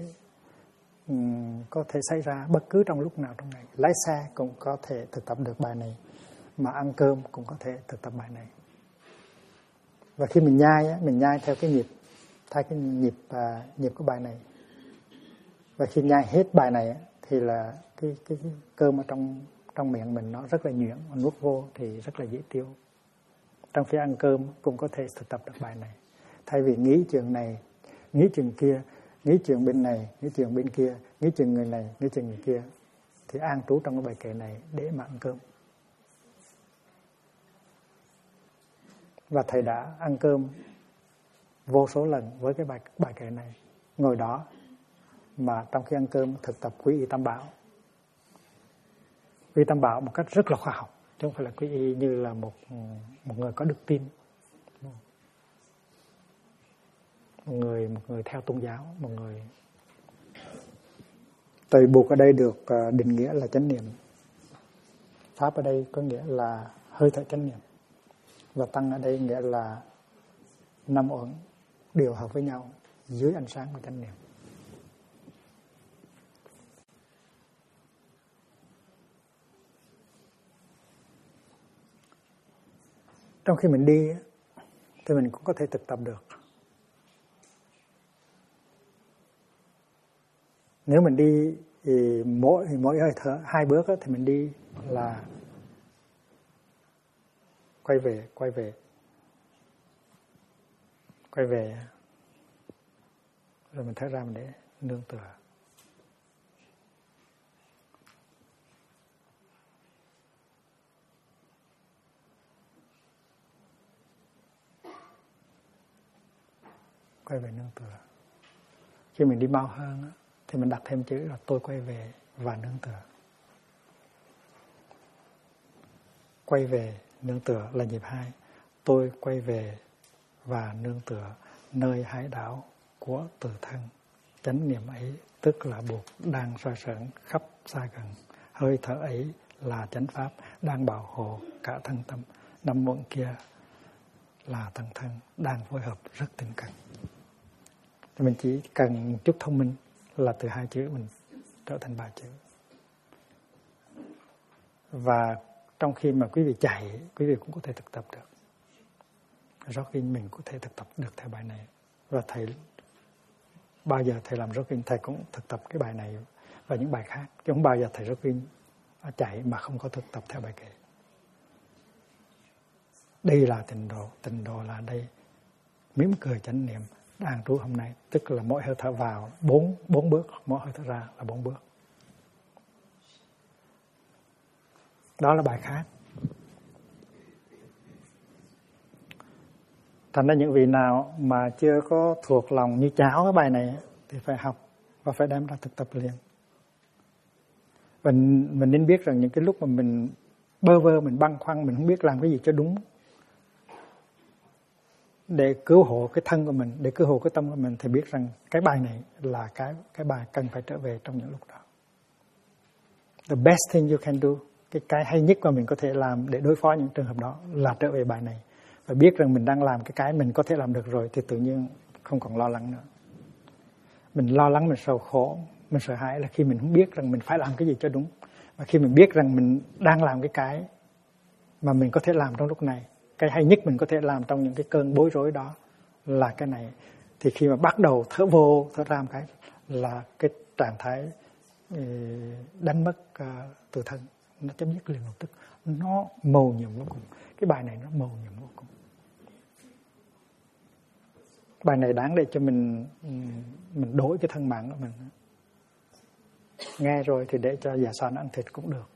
Speaker 1: có thể xảy ra bất cứ trong lúc nào trong ngày. Lái xe cũng có thể thực tập được bài này, mà ăn cơm cũng có thể thực tập bài này. Và khi mình nhai theo cái nhịp của bài này. Và khi nhai hết bài này thì là cái cơm ở trong miệng mình nó rất là nhuyễn, nuốt vô thì rất là dễ tiêu. Trong khi ăn cơm cũng có thể thực tập được bài này. Thay vì nghĩ chuyện này, nghĩ chuyện kia, nghĩ chuyện bên này, nghĩ chuyện bên kia, nghĩ chuyện người này, nghĩ chuyện người kia, thì an trú trong cái bài kệ này để mà ăn cơm. Và thầy đã ăn cơm vô số lần với cái bài kệ này. Ngồi đó mà trong khi ăn cơm thực tập quy y tam bảo. Quy y tam bảo một cách rất là khoa học, chứ không phải là quy y như là một người có đức tin, một người theo tôn giáo, một người. Tùy buộc ở đây được định nghĩa là chánh niệm. Pháp ở đây có nghĩa là hơi thở chánh niệm. Và tăng ở đây nghĩa là năm uẩn điều hợp với nhau dưới ánh sáng của chánh niệm. Trong khi mình đi thì mình cũng có thể thực tập được. Nếu mình đi thì mỗi hơi thở 2 bước thì mình đi là quay về rồi mình thở ra mình để nương tựa. quay về nương tựa. Khi mình đi mau hơn thì mình đặt thêm chữ là tôi quay về và nương tựa. Quay về nương tựa là nhịp 2. Tôi quay về và nương tựa nơi hải đảo của tự thân. Chánh niệm ấy tức là buộc đang soi sởn khắp xa gần. Hơi thở ấy là chánh pháp đang bảo hộ cả thân tâm. 5 muộn kia là thân thân đang phối hợp rất tinh cần. Thì mình chỉ cần một chút thông minh là từ 2 chữ mình trở thành 3 chữ. Và trong khi mà quý vị chạy, quý vị cũng có thể thực tập được. Jogging mình có thể thực tập được theo bài này. Và thầy bao giờ thầy làm jogging thầy cũng thực tập cái bài này và những bài khác. Chứ không bao giờ thầy jogging chạy mà không có thực tập theo bài kệ. Đây là tịnh độ là đây. Mỉm cười chánh niệm đang trú hôm nay, tức là mỗi hơi thở vào 4 bước, mỗi hơi thở ra là 4 bước. Đó là bài khác. Thành ra những vị nào mà chưa có thuộc lòng như cháo cái bài này thì phải học và phải đem ra thực tập liền. Và mình nên biết rằng những cái lúc mà mình bơ vơ, mình băn khoăn, mình không biết làm cái gì cho đúng để cứu hộ cái thân của mình, để cứu hộ cái tâm của mình, thì biết rằng cái bài này là cái bài cần phải trở về trong những lúc đó. The best thing you can do, cái hay nhất mà mình có thể làm để đối phó những trường hợp đó là trở về bài này. Và biết rằng mình đang làm cái mình có thể làm được rồi thì tự nhiên không còn lo lắng nữa. Mình lo lắng, mình sầu khổ, mình sợ hãi là khi mình không biết rằng mình phải làm cái gì cho đúng. Và khi mình biết rằng mình đang làm cái mà mình có thể làm trong lúc này, cái hay nhất mình có thể làm trong những cái cơn bối rối đó là cái này, thì khi mà bắt đầu thở vô thở ra một cái là cái trạng thái đánh mất tự thân nó chấm dứt liền lập tức. Nó mầu nhiệm vô cùng. Cái bài này nó mầu nhiệm vô cùng. Bài này đáng để cho mình đổi cái thân mạng của mình. Nghe rồi thì để cho già xoan ăn thịt cũng được.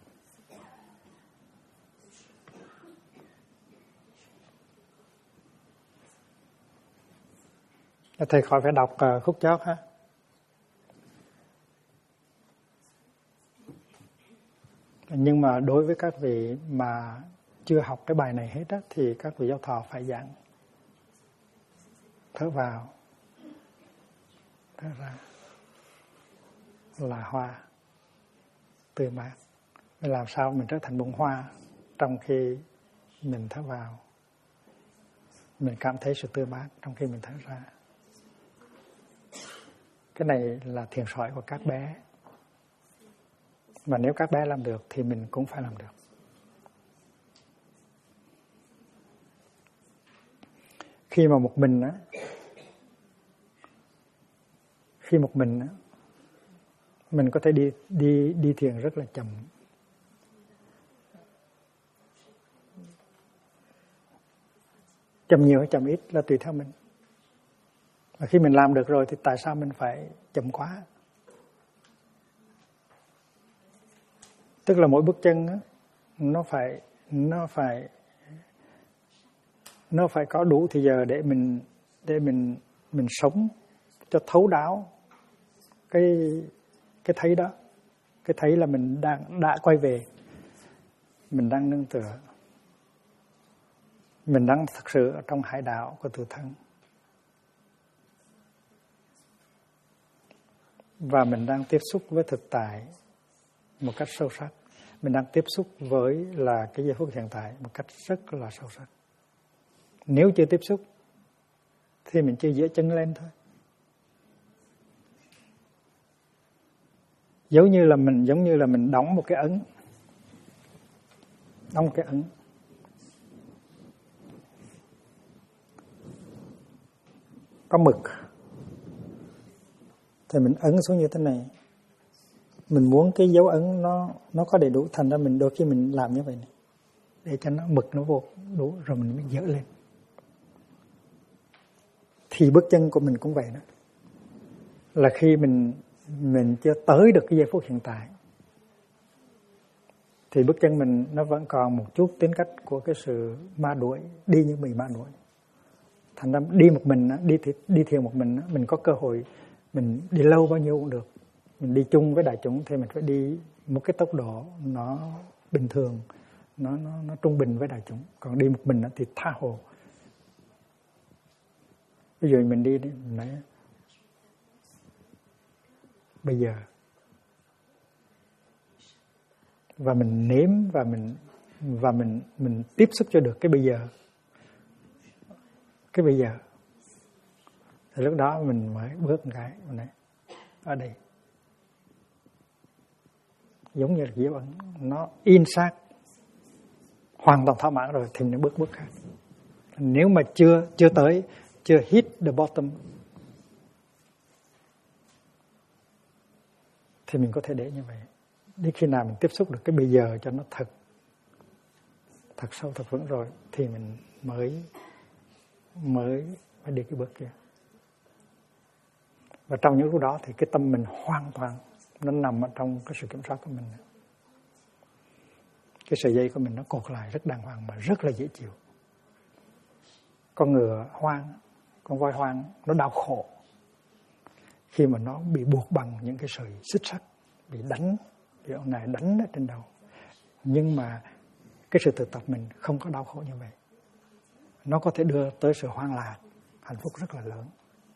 Speaker 1: Thầy khỏi phải đọc khúc chót ha. Nhưng mà đối với các vị mà chưa học cái bài này hết á, thì các vị giáo thọ phải giảng. Thở vào, thở ra là hoa tươi mát. Làm sao mình trở thành bông hoa trong khi mình thở vào, mình cảm thấy sự tươi mát trong khi mình thở ra. Cái này là thiền sỏi của các bé. Và nếu các bé làm được thì mình cũng phải làm được. Khi mà một mình mình có thể đi thiền rất là chậm. Chậm nhiều hay chậm ít là tùy theo mình. Và khi mình làm được rồi thì tại sao mình phải chậm quá? Tức là mỗi bước chân nó phải có đủ thời giờ để mình sống cho thấu đáo cái thấy đó. Cái thấy là mình đã quay về, mình đang nương tựa, mình đang thực sự ở trong hải đảo của tự thân, và mình đang tiếp xúc với thực tại một cách sâu sắc. Mình đang tiếp xúc với là cái giây phút hiện tại một cách rất là sâu sắc. Nếu chưa tiếp xúc thì mình chưa giơ chân lên thôi. Giống như là mình đóng một cái ấn. Đóng cái ấn. Có mực. Thì mình ấn xuống như thế này. Mình muốn cái dấu ấn nó có đầy đủ, thành ra mình đôi khi mình làm như vậy này, để cho nó mực nó vô đủ rồi mình mới dỡ lên. Thì bước chân của mình cũng vậy đó. Là khi mình chưa tới được cái giây phút hiện tại thì bước chân mình nó vẫn còn một chút tính cách của cái sự ma đuổi, đi như bị ma đuổi. Thành ra đi một mình, đi thiền một mình, mình có cơ hội, mình đi lâu bao nhiêu cũng được. Mình đi chung với đại chúng thì mình phải đi một cái tốc độ nó bình thường, nó trung bình với đại chúng. Còn đi một mình thì tha hồ. Ví dụ mình đi mình nói bây giờ, và mình nếm và mình tiếp xúc cho được cái bây giờ. Cái bây giờ thì lúc đó mình mới bước một cái mình nói ở đây giống như là dấu ấn, nó in xác hoàn toàn thỏa mãn rồi thì mình bước khác. Nếu mà chưa hit the bottom thì mình có thể để như vậy. Đến khi nào mình tiếp xúc được cái bây giờ cho nó thật sâu, thật vững rồi thì mình mới đi cái bước kia. Và trong những lúc đó thì cái tâm mình hoàn toàn nó nằm ở trong cái sự kiểm soát của mình. Cái sợi dây của mình nó cột lại rất đàng hoàng mà rất là dễ chịu. Con ngựa hoang, con voi hoang nó đau khổ khi mà nó bị buộc bằng những cái sợi xích sắt, bị ông này đánh ở trên đầu. Nhưng mà cái sự thực tập mình không có đau khổ như vậy. Nó có thể đưa tới sự hoan lạc, hạnh phúc rất là lớn.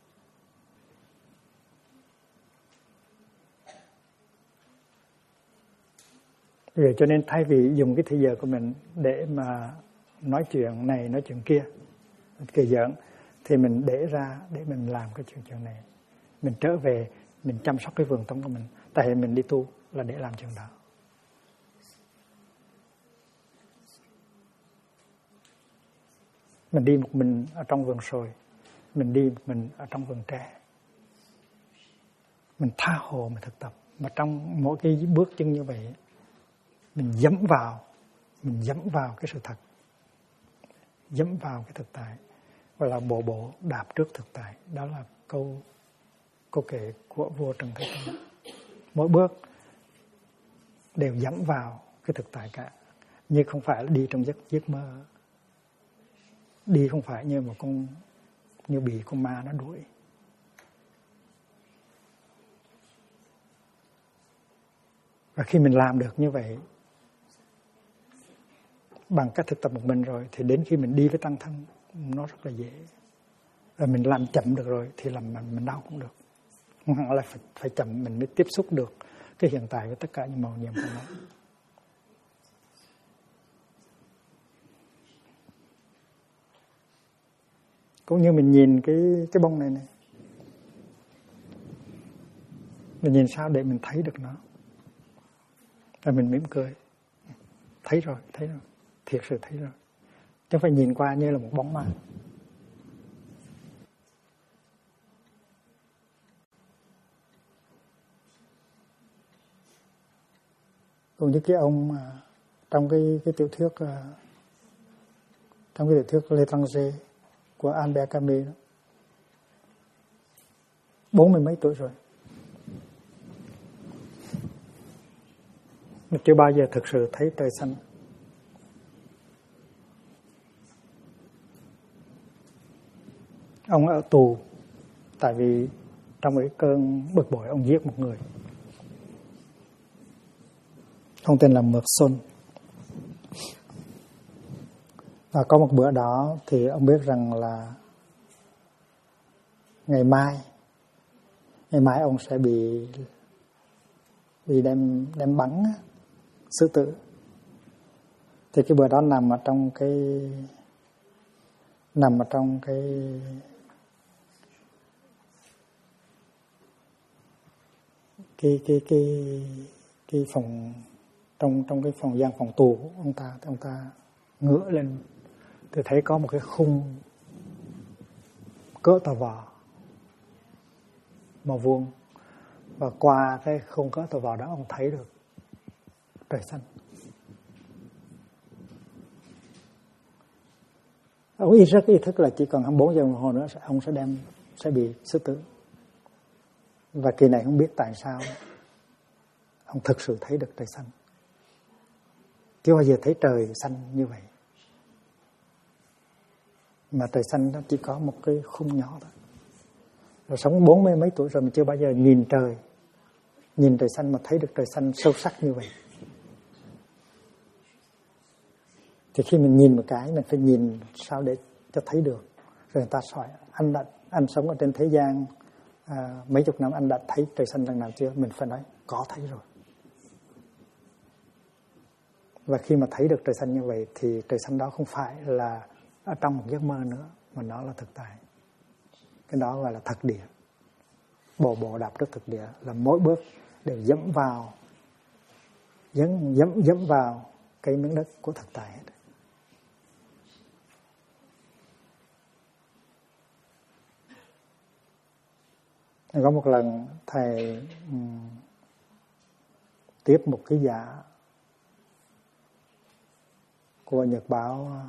Speaker 1: Vì cho nên thay vì dùng cái thời giờ của mình để mà nói chuyện này, nói chuyện kia, cười giỡn, thì mình để ra để mình làm cái chuyện này. Mình trở về, mình chăm sóc cái vườn tâm của mình. Tại vì mình đi tu là để làm chuyện đó. Mình đi một mình ở trong vườn sồi, mình đi một mình ở trong vườn tre. Mình tha hồ mà thực tập. Mà trong mỗi cái bước chân như vậy, mình dẫm vào cái sự thật, dẫm vào cái thực tại, gọi là bộ đạp trước thực tại. Đó là câu kệ của vua Trần Thế Tông. Mỗi bước đều dẫm vào cái thực tại cả, nhưng không phải là đi trong giấc mơ, đi không phải như bị con ma nó đuổi. Và khi mình làm được như vậy bằng cách thực tập một mình rồi thì đến khi mình đi với tăng thân nó rất là dễ. Và mình làm chậm được rồi thì làm mình đau cũng được. Không hẳn là phải chậm mình mới tiếp xúc được cái hiện tại với tất cả những màu nhiệm của nó. Cũng như mình nhìn cái bông này. Mình nhìn sao để mình thấy được nó. Và mình mỉm cười. Thấy rồi. Thiệt sự thấy rồi. Chứ không phải nhìn qua như là một bóng ma. Cũng như cái ông trong cái tiểu thuyết L'étranger của Albert Camus đó. 40 mấy tuổi rồi. Mà chưa bao giờ thực sự thấy trời xanh. Ông ở tù tại vì trong cái cơn bực bội ông giết một người. Ông tên là Mược Xuân. Và có một bữa đó thì ông biết rằng là ngày mai ông sẽ bị đem bắn sư tử. Thì cái bữa đó nằm ở trong cái phòng trong cái phòng tù của ông ta ngửa lên thì thấy có một cái khung cỡ tờ vò màu vuông, và qua cái khung cỡ tờ vò đó ông thấy được trời xanh. Ông rất ý thức là chỉ còn 24 giờ đồng hồ nữa ông sẽ bị sư tử. Và kỳ này không biết tại sao ông thực sự thấy được trời xanh. Chưa bao giờ thấy trời xanh như vậy. Mà trời xanh nó chỉ có một cái khung nhỏ thôi. Rồi sống 40 mấy tuổi rồi mình chưa bao giờ nhìn trời xanh mà thấy được trời xanh sâu sắc như vậy. Thì khi mình nhìn một cái, mình phải nhìn sao để cho thấy được. Rồi người ta hỏi, anh sống ở trên thế gian mấy chục năm, anh đã thấy trời xanh lần nào chưa? Mình phải nói, có thấy rồi. Và khi mà thấy được trời xanh như vậy thì trời xanh đó không phải là ở trong một giấc mơ nữa, mà nó là thực tại. Cái đó gọi là thực địa. Bộ đạp trước thực địa là mỗi bước đều dẫm vào cái miếng đất của thực tại hết. Có một lần thầy tiếp một ký giả của nhật báo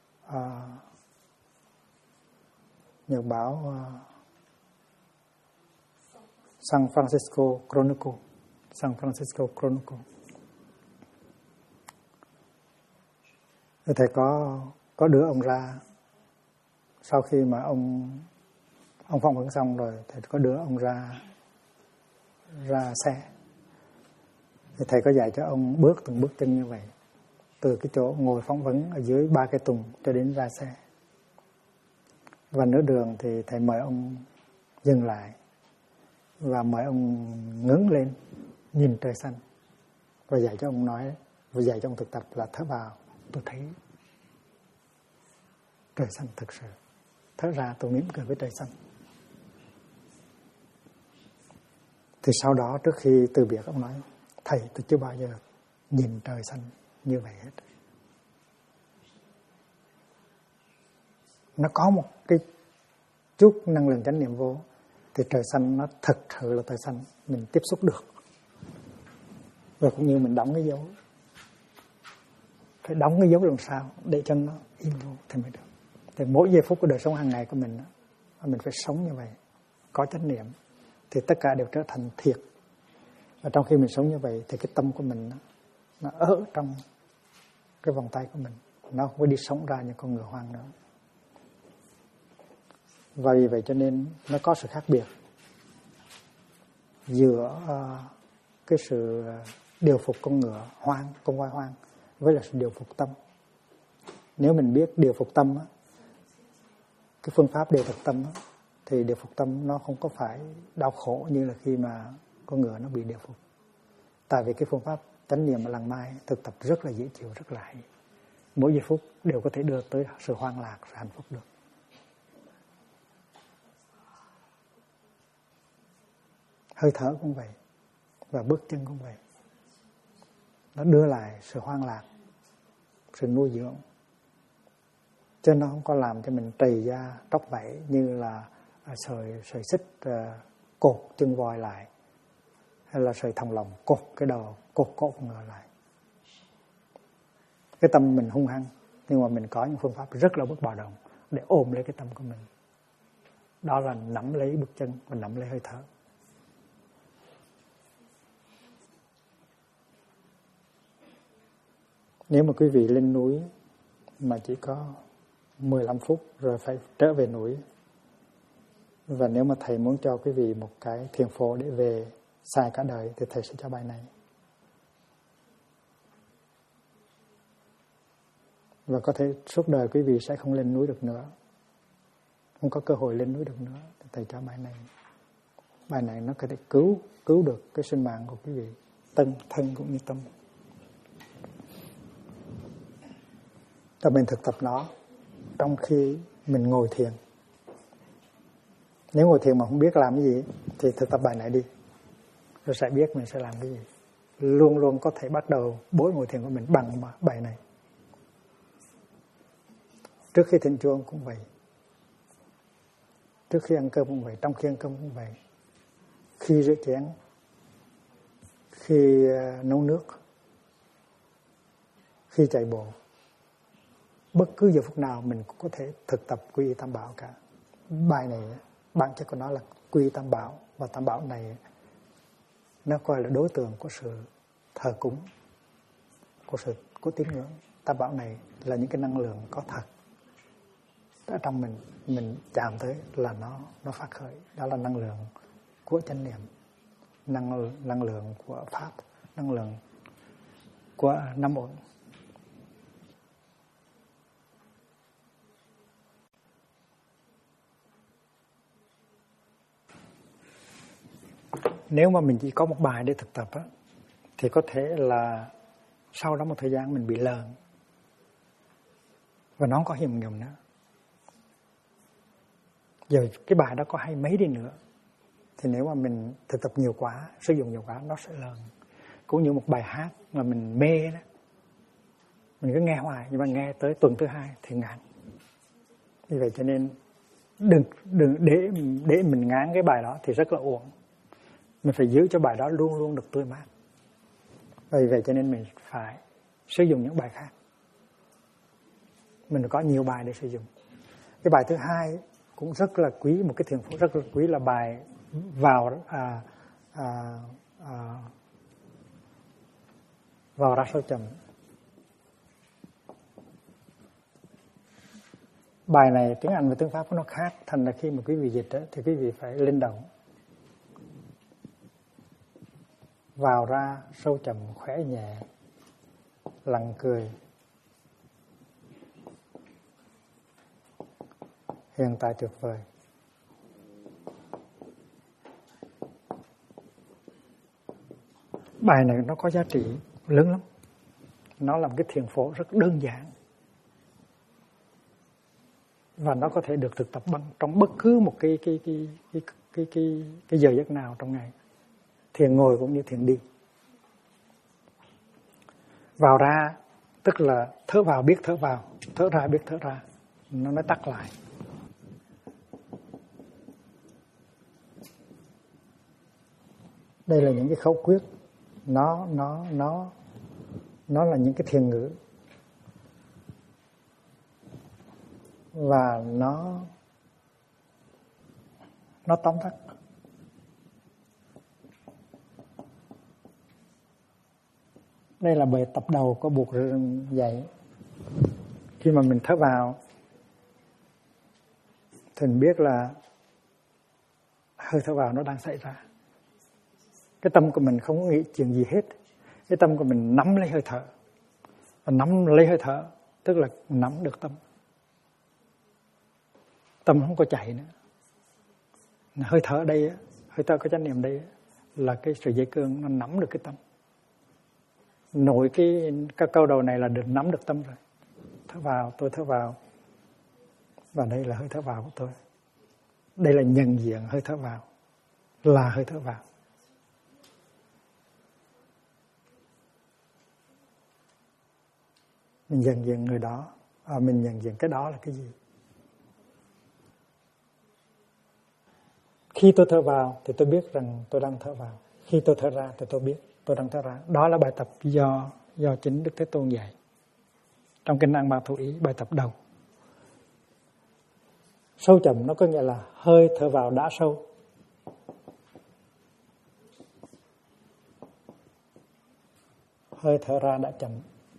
Speaker 1: San Francisco Chronicle. Thầy có đưa ông ra, sau khi mà ông phỏng vấn xong rồi, thầy có đưa ông ra xe. Thì thầy có dạy cho ông bước từng bước chân như vậy, từ cái chỗ ngồi phỏng vấn ở dưới 3 cây tùng cho đến ra xe. Và nửa đường thì thầy mời ông dừng lại và mời ông ngẩng lên nhìn trời xanh, và dạy cho ông nói, và dạy cho ông thực tập là thở vào tôi thấy trời xanh thực sự, thở ra tôi mỉm cười với trời xanh. Thì sau đó trước khi từ biệt, ông nói, thầy tôi chưa bao giờ nhìn trời xanh như vậy hết. Nó có một cái chút năng lượng chánh niệm vô thì trời xanh nó thật sự là trời xanh, mình tiếp xúc được. Và cũng như mình đóng cái dấu, phải đóng cái dấu làm sao để cho nó in vô thì mới được. Thì mỗi giây phút của đời sống hàng ngày của mình phải sống như vậy, có chánh niệm thì tất cả đều trở thành thiệt. Và trong khi mình sống như vậy thì cái tâm của mình nó ở trong cái vòng tay của mình, nó không có đi sống ra như con ngựa hoang nữa. Và vì vậy cho nên nó có sự khác biệt giữa cái sự điều phục con ngựa hoang, con voi hoang, với là sự điều phục tâm. Nếu mình biết điều phục tâm, cái phương pháp điều phục tâm, thì điều phục tâm nó không có phải đau khổ như là khi mà con ngựa nó bị điều phục. Tại vì cái phương pháp chánh niệm ở làng Mai thực tập rất là dễ chịu, rất là hay. Mỗi giây phút đều có thể đưa tới sự hoan lạc, sự hạnh phúc được. Hơi thở cũng vậy, và bước chân cũng vậy. Nó đưa lại sự hoan lạc, sự nuôi dưỡng. Chứ nó không có làm cho mình trầy da, tróc vảy như là sợi xích cột chân voi lại, hay là sợi thòng lọng cột cái đầu, cột cổ con ngựa lại. Cái tâm mình hung hăng, nhưng mà mình có những phương pháp rất là bất bạo động để ôm lấy cái tâm của mình. Đó là nắm lấy bước chân và nắm lấy hơi thở. Nếu mà quý vị lên núi mà chỉ có 15 phút rồi phải trở về núi, và nếu mà thầy muốn cho quý vị một cái thiền phổ để về xài cả đời thì thầy sẽ cho bài này. Và có thể suốt đời quý vị sẽ không lên núi được nữa, không có cơ hội lên núi được nữa, thì thầy cho bài này. Bài này nó có thể cứu được cái sinh mạng của quý vị, thân cũng như tâm. Và mình thực tập nó trong khi mình ngồi thiền. Nếu ngồi thiền mà không biết làm cái gì thì thực tập bài này đi, rồi sẽ biết mình sẽ làm cái gì. Luôn luôn có thể bắt đầu buổi ngồi thiền của mình bằng bài này. Trước khi thỉnh chuông cũng vậy, trước khi ăn cơm cũng vậy, trong khi ăn cơm cũng vậy, khi rửa chén, khi nấu nước, khi chạy bộ. Bất cứ giờ phút nào mình cũng có thể thực tập quy y tam bảo cả. Bài này bản chất của nó là quy y tam bảo, và tam bảo này nó coi là đối tượng của sự thờ cúng, của tín ngưỡng. Tam bảo này là những cái năng lượng có thật. ở trong mình chạm tới là nó phát khởi. Đó là năng lượng của chánh niệm, năng lượng của pháp, năng lượng của năm uẩn. Nếu mà mình chỉ có một bài để thực tập á, thì có thể là sau đó một thời gian mình bị lờn và nó không có hiệu nghiệm nữa. Giờ cái bài đó có hay mấy đi nữa thì nếu mà mình thực tập nhiều quá, sử dụng nhiều quá, nó sẽ lờn. Cũng như một bài hát mà mình mê đó, mình cứ nghe hoài, nhưng mà nghe tới tuần thứ 2 thì ngán. Vì vậy cho nên đừng để mình ngán cái bài đó thì rất là uổng. Mình phải giữ cho bài đó luôn luôn được tươi mát. Vì vậy cho nên mình phải sử dụng những bài khác. Mình có nhiều bài để sử dụng. Cái bài thứ 2 cũng rất là quý, một cái thiền phụ rất là quý là bài vào ra sâu chậm. Bài này tiếng Anh và tiếng Pháp của nó khác, thành ra khi mà quý vị dịch đó, thì quý vị phải linh động. Vào ra sâu chậm khỏe nhẹ, lặng cười, hiện tại tuyệt vời. Bài này nó có giá trị lớn lắm. Nó là một cái thiền phổ rất đơn giản. Và nó có thể được thực tập trong bất cứ một cái giờ giấc nào trong ngày. Thiền ngồi cũng như thiền đi. Vào ra tức là thở vào biết thở vào, thở ra biết thở ra. Nó mới tắt lại. Đây là những cái khẩu quyết. Nó là những cái thiền ngữ. Và nó tóm tắt. Đây là bài tập đầu có buộc dậy. Khi mà mình thở vào thì mình biết là hơi thở vào nó đang xảy ra. Cái tâm của mình không nghĩ chuyện gì hết. Cái tâm của mình nắm lấy hơi thở. Và nắm lấy hơi thở tức là nắm được tâm. Tâm không có chạy nữa. Hơi thở đây, hơi thở có chánh niệm đây là cái sợi dây cương nó nắm được cái tâm. Nội cái câu đầu này là được nắm được tâm rồi. Thở vào, tôi thở vào. Và đây là hơi thở vào của tôi. Đây là nhận diện hơi thở vào. Là hơi thở vào. Mình nhận diện người đó. Mình nhận diện cái đó là cái gì. Khi tôi thở vào thì tôi biết rằng tôi đang thở vào. Khi tôi thở ra thì tôi biết tôi đang thở ra. Đó là bài tập do chính Đức Thế Tôn dạy. Trong Kinh An Bang Thủ Ý, bài tập đầu. Sâu chậm nó có nghĩa là hơi thở vào đã sâu. Hơi thở ra đã chậm.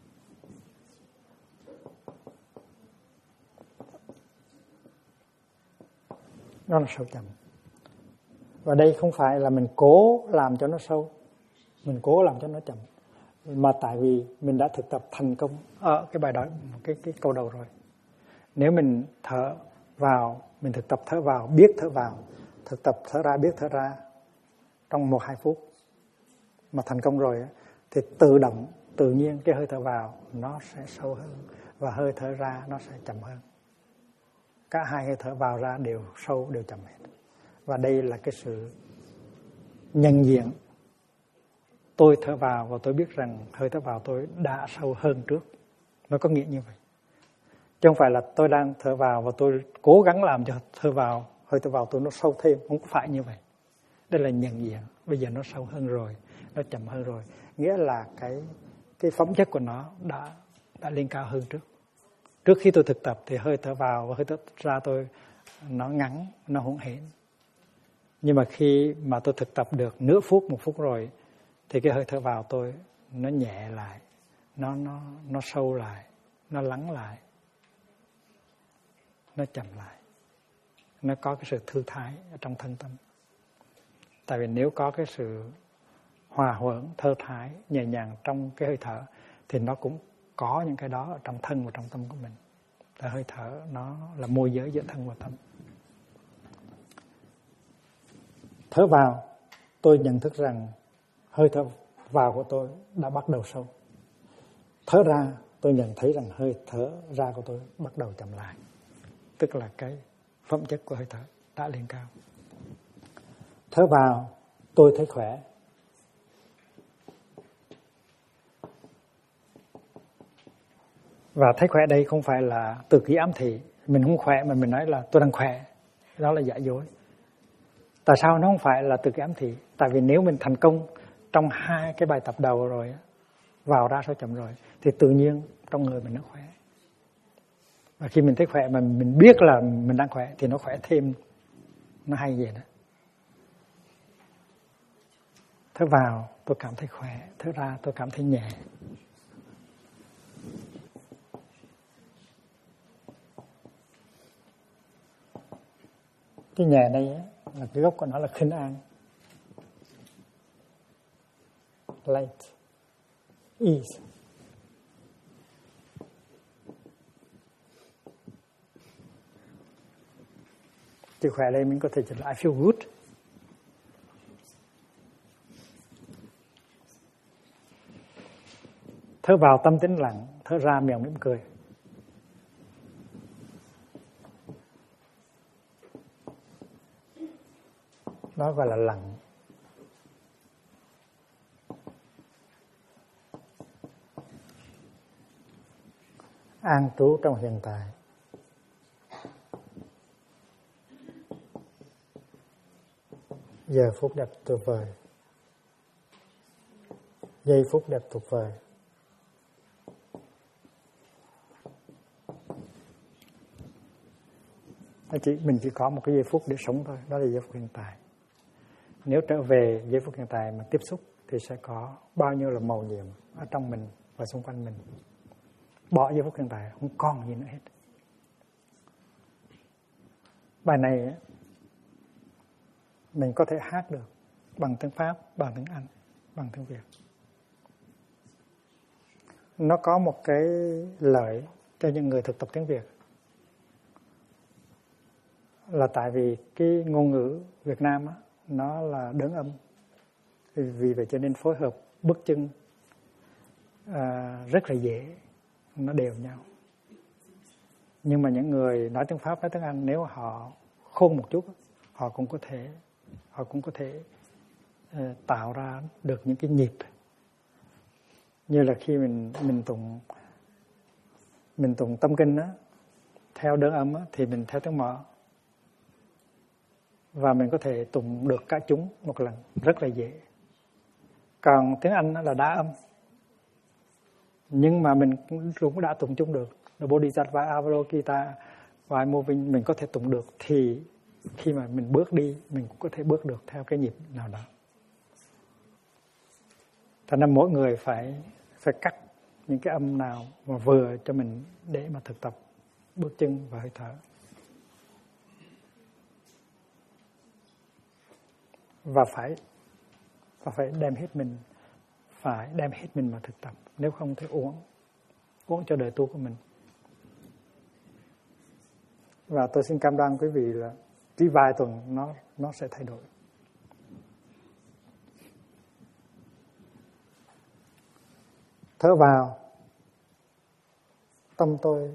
Speaker 1: Đó là sâu chậm. Và đây không phải là mình cố làm cho nó sâu, mình cố làm cho nó chậm, mà tại vì mình đã thực tập thành công ở cái bài đó, cái câu đầu rồi. Nếu mình thở vào, mình thực tập thở vào, biết thở vào, thực tập thở ra, biết thở ra trong 1-2 phút mà thành công rồi thì tự động, tự nhiên cái hơi thở vào nó sẽ sâu hơn và hơi thở ra nó sẽ chậm hơn. Cả hai hơi thở vào ra đều sâu, đều chậm hết. Và đây là cái sự nhận diện. Tôi thở vào và tôi biết rằng hơi thở vào tôi đã sâu hơn trước. Nó có nghĩa như vậy. Chứ không phải là tôi đang thở vào và tôi cố gắng làm cho hơi thở vào tôi nó sâu thêm. Không phải như vậy. Đây là nhận diện. Bây giờ nó sâu hơn rồi, nó chậm hơn rồi. Nghĩa là cái phẩm chất của nó đã lên cao hơn trước. Trước khi tôi thực tập thì hơi thở vào và hơi thở ra tôi nó ngắn, nó hỗn hển. Nhưng mà khi mà tôi thực tập được nửa phút, 1 phút rồi thì cái hơi thở vào tôi nó nhẹ lại, nó sâu lại, nó lắng lại. nó chậm lại, nó có cái sự thư thái ở trong thân tâm. Tại vì nếu có cái sự hòa huẩn, thơ thái, nhẹ nhàng trong cái hơi thở thì nó cũng có những cái đó ở trong thân và trong tâm của mình. Tại hơi thở nó là môi giới giữa thân và tâm. Thở vào, tôi nhận thức rằng hơi thở vào của tôi đã bắt đầu sâu. Thở ra, tôi nhận thấy rằng hơi thở ra của tôi bắt đầu chậm lại. Tức là cái phẩm chất của hơi thở đã lên cao. Thở vào, tôi thấy khỏe. Và thấy khỏe đây không phải là từ ký ám thị. Mình không khỏe mà mình nói là tôi đang khỏe. Đó là giả dối. Tại sao nó không phải là từ ký ám thị? Tại vì nếu mình thành công trong 2 cái bài tập đầu rồi, vào ra sâu chậm rồi, thì tự nhiên trong người mình nó khỏe. Và khi mình thấy khỏe mà mình biết là mình đang khỏe thì nó khỏe thêm. Nó hay vậy đó. Thở vào tôi cảm thấy khỏe, thở ra tôi cảm thấy nhẹ. Cái nhẹ này là cái gốc của nó là khinh an. Light, ease. Chữ khỏe đây mình có thể dịch là I feel good. Thở vào tâm tĩnh lặng, thở ra miệng mỉm cười. Đó gọi là lặng. An trú trong hiện tại. Giờ phút đẹp tuyệt vời. Giây phút đẹp tuyệt vời. Mình chỉ có một cái giây phút để sống thôi. Đó là giây phút hiện tại. Nếu trở về giây phút hiện tại mà tiếp xúc thì sẽ có bao nhiêu là màu nhiệm ở trong mình và xung quanh mình. Bỏ giây phút hiện tại không còn gì nữa hết. Bài này mình có thể hát được bằng tiếng Pháp, bằng tiếng Anh, bằng tiếng Việt. Nó có một cái lợi cho những người thực tập tiếng Việt là tại vì cái ngôn ngữ Việt Nam á, nó là đơn âm. Vì vậy cho nên phối hợp bước chân rất là dễ, nó đều nhau. Nhưng mà những người nói tiếng Pháp, nói tiếng Anh, nếu họ khôn một chút, họ cũng có thể tạo ra được những cái nhịp. Như là khi mình tụng tâm kinh á, theo đơn âm á, thì mình theo tiếng mõ. Và mình có thể tụng được cả chúng một lần rất là dễ. Còn tiếng Anh là đá âm. Nhưng mà mình cũng đã tụng chung được. Bodhisattva Avalokita và moving mình có thể tụng được. Thì khi mà mình bước đi, mình cũng có thể bước được theo cái nhịp nào đó. Thành ra mỗi người phải cắt những cái âm nào mà vừa cho mình để mà thực tập bước chân và hơi thở. Và phải đem hết mình mà thực tập. Nếu không thì uổng cho đời tu của mình. Và tôi xin cam đoan quý vị là chỉ vài tuần nó sẽ thay đổi. Thở vào, tâm tôi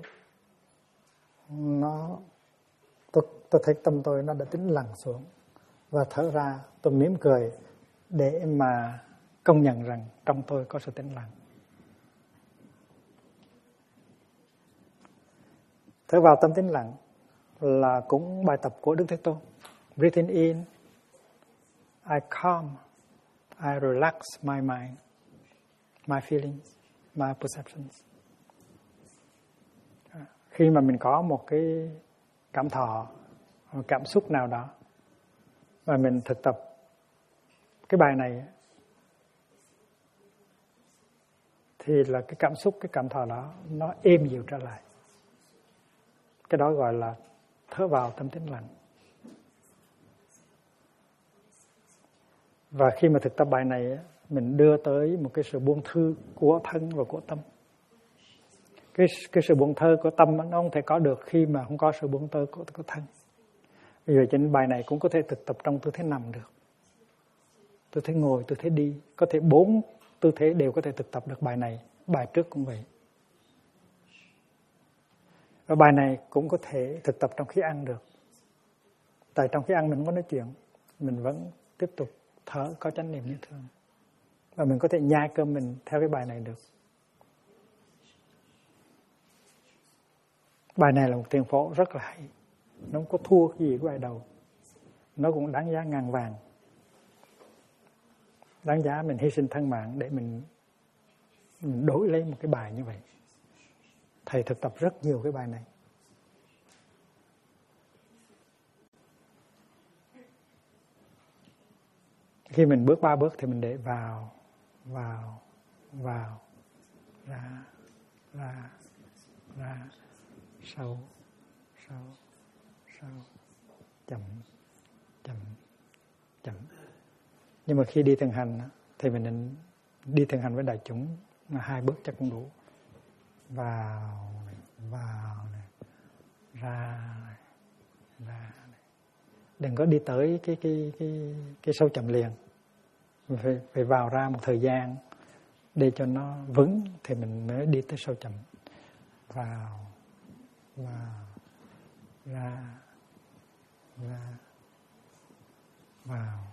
Speaker 1: tôi thấy tâm tôi nó đã tĩnh lặng xuống. Và thở ra tôi mỉm cười để mà công nhận rằng trong tôi có sự tĩnh lặng. Thở vào tâm tĩnh lặng là cũng bài tập của Đức Thế Tôn. Breathing in, I calm, I relax my mind, my feelings, my perceptions. Khi mà mình có một cái cảm thọ, cảm xúc nào đó, và mình thực tập cái bài này, thì là cái cảm xúc, cái cảm thọ đó nó êm dịu trở lại. Cái đó gọi là thở vào tâm tĩnh lặng. Và khi mà thực tập bài này, mình đưa tới một cái sự buông thư của thân và của tâm. Cái sự buông thơ của tâm nó không thể có được khi mà không có sự buông thơ của thân. Bây giờ trên bài này cũng có thể thực tập trong tư thế nằm được, tư thế ngồi, tư thế đi, có thể 4 tư thế đều có thể thực tập được bài này. Bài trước cũng vậy. Và bài này cũng có thể thực tập trong khi ăn được. Tại trong khi ăn mình không có nói chuyện, mình vẫn tiếp tục thở có chánh niệm như thường. Và mình có thể nhai cơm mình theo cái bài này được. Bài này là một thiền phổ rất là hay. Nó không có thua cái gì của bài đầu. Nó cũng đáng giá ngàn vàng. Đáng giá mình hy sinh thân mạng để mình đổi lấy một cái bài như vậy. Thầy thực tập rất nhiều cái bài này. Khi mình bước 3 bước thì mình để vào, ra, sâu, chậm. Nhưng mà khi đi thiền hành thì mình nên đi thiền hành với đại chúng mà 2 bước chắc cũng đủ. Vào này, ra này. Đừng có đi tới cái sâu chậm liền. Phải vào ra một thời gian để cho nó vững thì mình mới đi tới sâu chậm. Vào, ra, vào,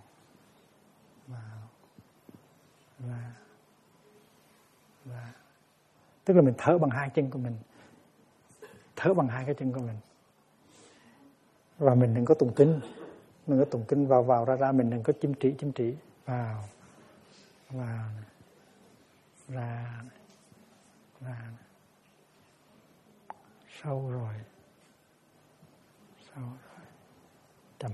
Speaker 1: ra. Tức là mình thở bằng 2 chân của mình. Thở bằng 2 cái chân của mình. Và mình đừng có tụng kinh. Đừng có tụng kinh vào ra. Mình đừng có chim trĩ. Vào, ra. Sâu rồi. Chậm.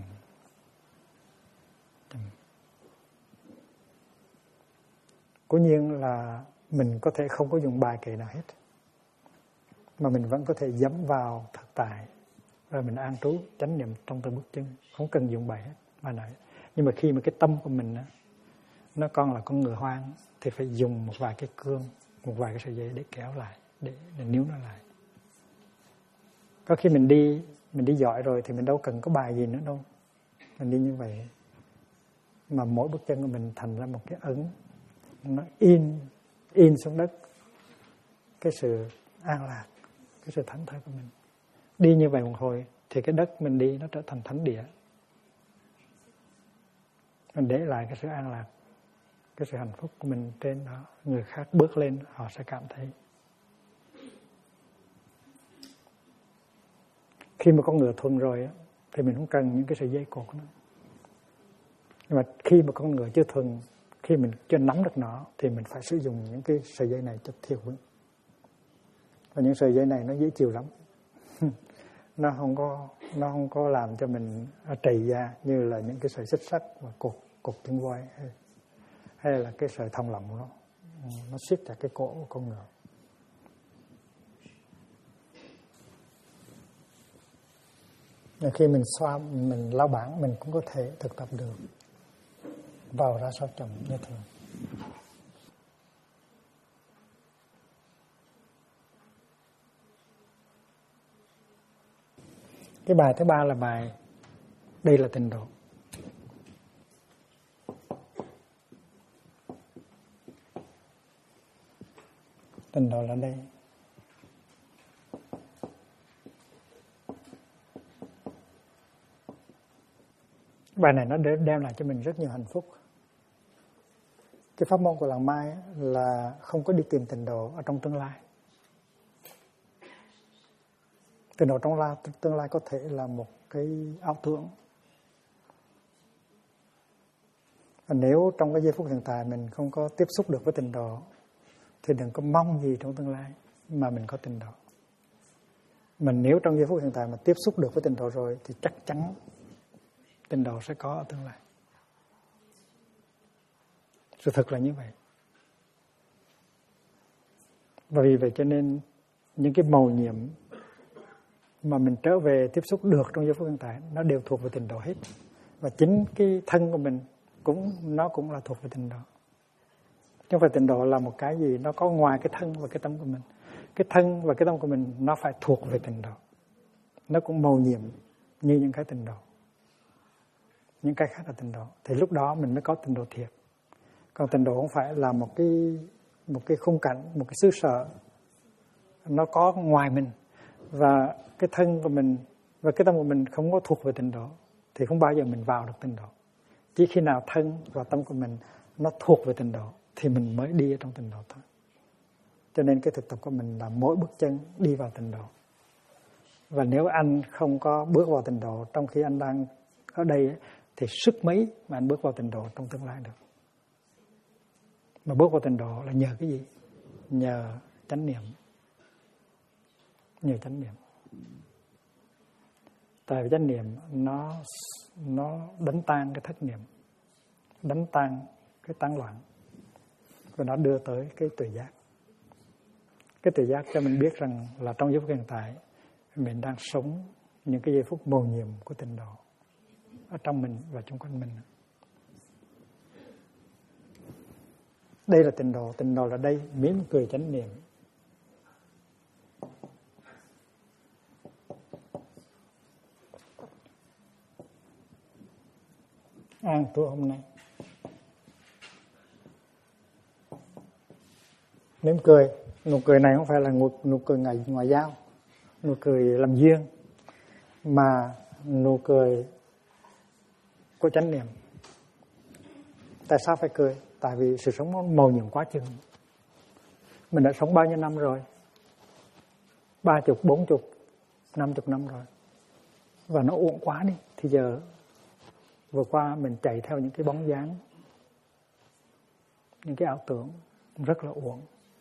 Speaker 1: Cố nhiên là mình có thể không có dùng bài kệ nào hết, mà mình vẫn có thể dẫm vào thực tại và mình an trú chánh niệm trong từng bước chân, không cần dùng bài hết bài nào hết. Nhưng mà khi mà cái tâm của mình nó còn là con ngựa hoang thì phải dùng một vài cái cương, một vài cái sợi dây để kéo lại, để níu nó lại. Có khi mình đi giỏi rồi thì mình đâu cần có bài gì nữa đâu, mình đi như vậy mà mỗi bước chân của mình thành ra một cái ấn, nó in xuống đất cái sự an lạc, cái sự thảnh thơi của mình. Đi như vậy một hồi thì cái đất mình đi nó trở thành thánh địa. Mình để lại cái sự an lạc, cái sự hạnh phúc của mình trên đó. Người khác bước lên họ sẽ cảm thấy. Khi mà con ngựa thuần rồi thì mình không cần những cái sợi dây cột nữa. Nhưng mà khi mà con ngựa chưa thuần, khi mình chưa nắm được nó thì mình phải sử dụng những cái sợi dây này cho thiệt vững. Và những sợi dây này nó dễ chịu lắm. Nó không có làm cho mình trầy da như là những cái sợi xích sắt và cột chân voi hay là cái sợi thòng lọng đó. Nó siết chặt cái cổ của con ngựa. Và khi mình xoa, mình lau bảng, mình cũng có thể thực tập được. Vào ra sao chậm như thường. Cái bài thứ 3 là bài đây là tịnh độ. Tịnh độ là đây. Bài này nó đem lại cho mình rất nhiều hạnh phúc. Cái pháp môn của Làng Mai là không có đi tìm tịnh độ ở trong tương lai. Tịnh độ trong tương lai có thể là một cái ảo tưởng. Và nếu trong cái giây phút hiện tại mình không có tiếp xúc được với tịnh độ thì đừng có mong gì trong tương lai mà mình có tịnh độ. Mà nếu trong giây phút hiện tại mà tiếp xúc được với tịnh độ rồi thì chắc chắn tịnh độ sẽ có ở tương lai. Sự thật là như vậy. Và vì vậy cho nên những cái mầu nhiệm, mà mình trở về tiếp xúc được trong giây phút hiện tại, nó đều thuộc về tịnh độ hết. Và chính cái thân của mình nó cũng là thuộc về tịnh độ. Chứ không phải tịnh độ là một cái gì nó có ngoài cái thân và cái tâm của mình. Cái thân và cái tâm của mình nó phải thuộc về tịnh độ. Nó cũng mầu nhiệm như những cái tịnh độ. Những cái khác là tịnh độ. Thì lúc đó mình mới có tịnh độ thiệt. Còn tịnh độ không phải là một cái khung cảnh, một cái xứ sở nó có ngoài mình, và cái thân của mình và cái tâm của mình không có thuộc về tịnh độ thì không bao giờ mình vào được tịnh độ. Chỉ khi nào thân và tâm của mình nó thuộc về tịnh độ thì mình mới đi ở trong tịnh độ thôi. Cho nên cái thực tập của mình là mỗi bước chân đi vào tịnh độ. Và nếu anh không có bước vào tịnh độ trong khi anh đang ở đây thì sức mấy mà anh bước vào tịnh độ trong tương lai được. Mà bước vào tịnh độ là nhờ cái gì? Nhờ chánh niệm. Nhờ chánh niệm. Tại vì chánh niệm nó đánh tan cái thất niệm, đánh tan cái tán loạn, và nó đưa tới cái tuệ giác. Cái tuệ giác cho mình biết rằng là trong giây phút hiện tại mình đang sống những cái giây phút mầu nhiệm của tịnh độ ở trong mình và xung quanh mình. Đây là tịnh độ. Tịnh độ là đây, mỉm cười chánh niệm. An trú hôm nay. Mỉm cười. Nụ cười này không phải là nụ cười ngoại giao, nụ cười làm duyên, mà nụ cười của chánh niệm. Tại sao phải cười? Tại vì sự sống nó mầu nhiệm quá chừng. Mình đã sống bao nhiêu năm rồi? 30, 40, 50 năm rồi. Và nó uổng quá đi. Thì giờ vừa qua mình chạy theo những cái bóng dáng, những cái ảo tưởng rất là uổng.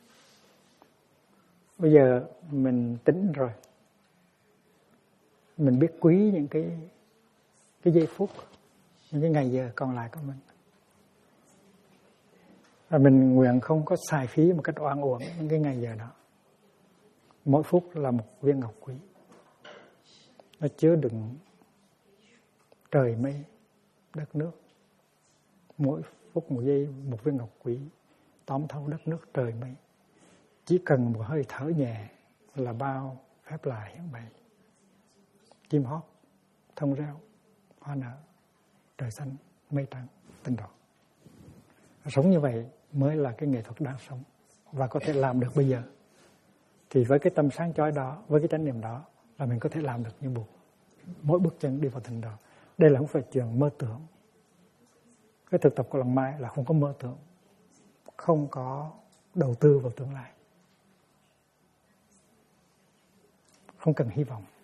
Speaker 1: Bây giờ mình tỉnh rồi, mình biết quý những cái giây phút, những cái ngày giờ còn lại của mình. Và mình nguyện không có xài phí một cách oan uổng những cái ngày giờ đó. Mỗi phút là một viên ngọc quý. Nó chứa đựng trời mây, đất nước. Mỗi phút một giây một viên ngọc quý tóm thấu đất nước trời mây. Chỉ cần một hơi thở nhẹ là bao phép lạ hiện bày. Chim hót, thông reo, hoa nở, trời xanh, mây trắng, tịnh độ. Sống như vậy mới là cái nghệ thuật đáng sống và có thể làm được bây giờ. Thì với cái tâm sáng chói đó, với cái chánh niệm đó là mình có thể làm được như Bụt. Mỗi bước chân đi vào tịnh độ. Đây là không phải chuyện mơ tưởng. Cái thực tập của lần mai là không có mơ tưởng, không có đầu tư vào tương lai, không cần hy vọng,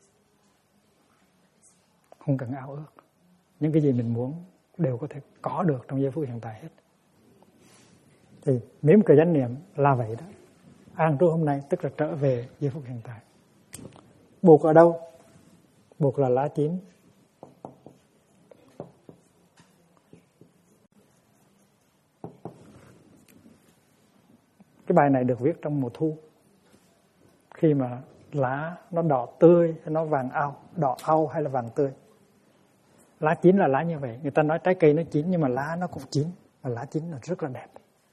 Speaker 1: không cần ao ước. Những cái gì mình muốn đều có thể có được trong giây phút hiện tại hết. Thì mỉm cười chánh niệm là vậy đó. An trú hôm nay tức là trở về giây phút hiện tại. Buộc ở đâu? Buộc là lá chín. Cái bài này được viết trong mùa thu, khi mà lá nó đỏ tươi, nó vàng ao, đỏ au hay là vàng tươi. Lá chín là lá như vậy. Người ta nói trái cây nó chín nhưng mà lá nó cũng chín, và lá chín là rất là đẹp.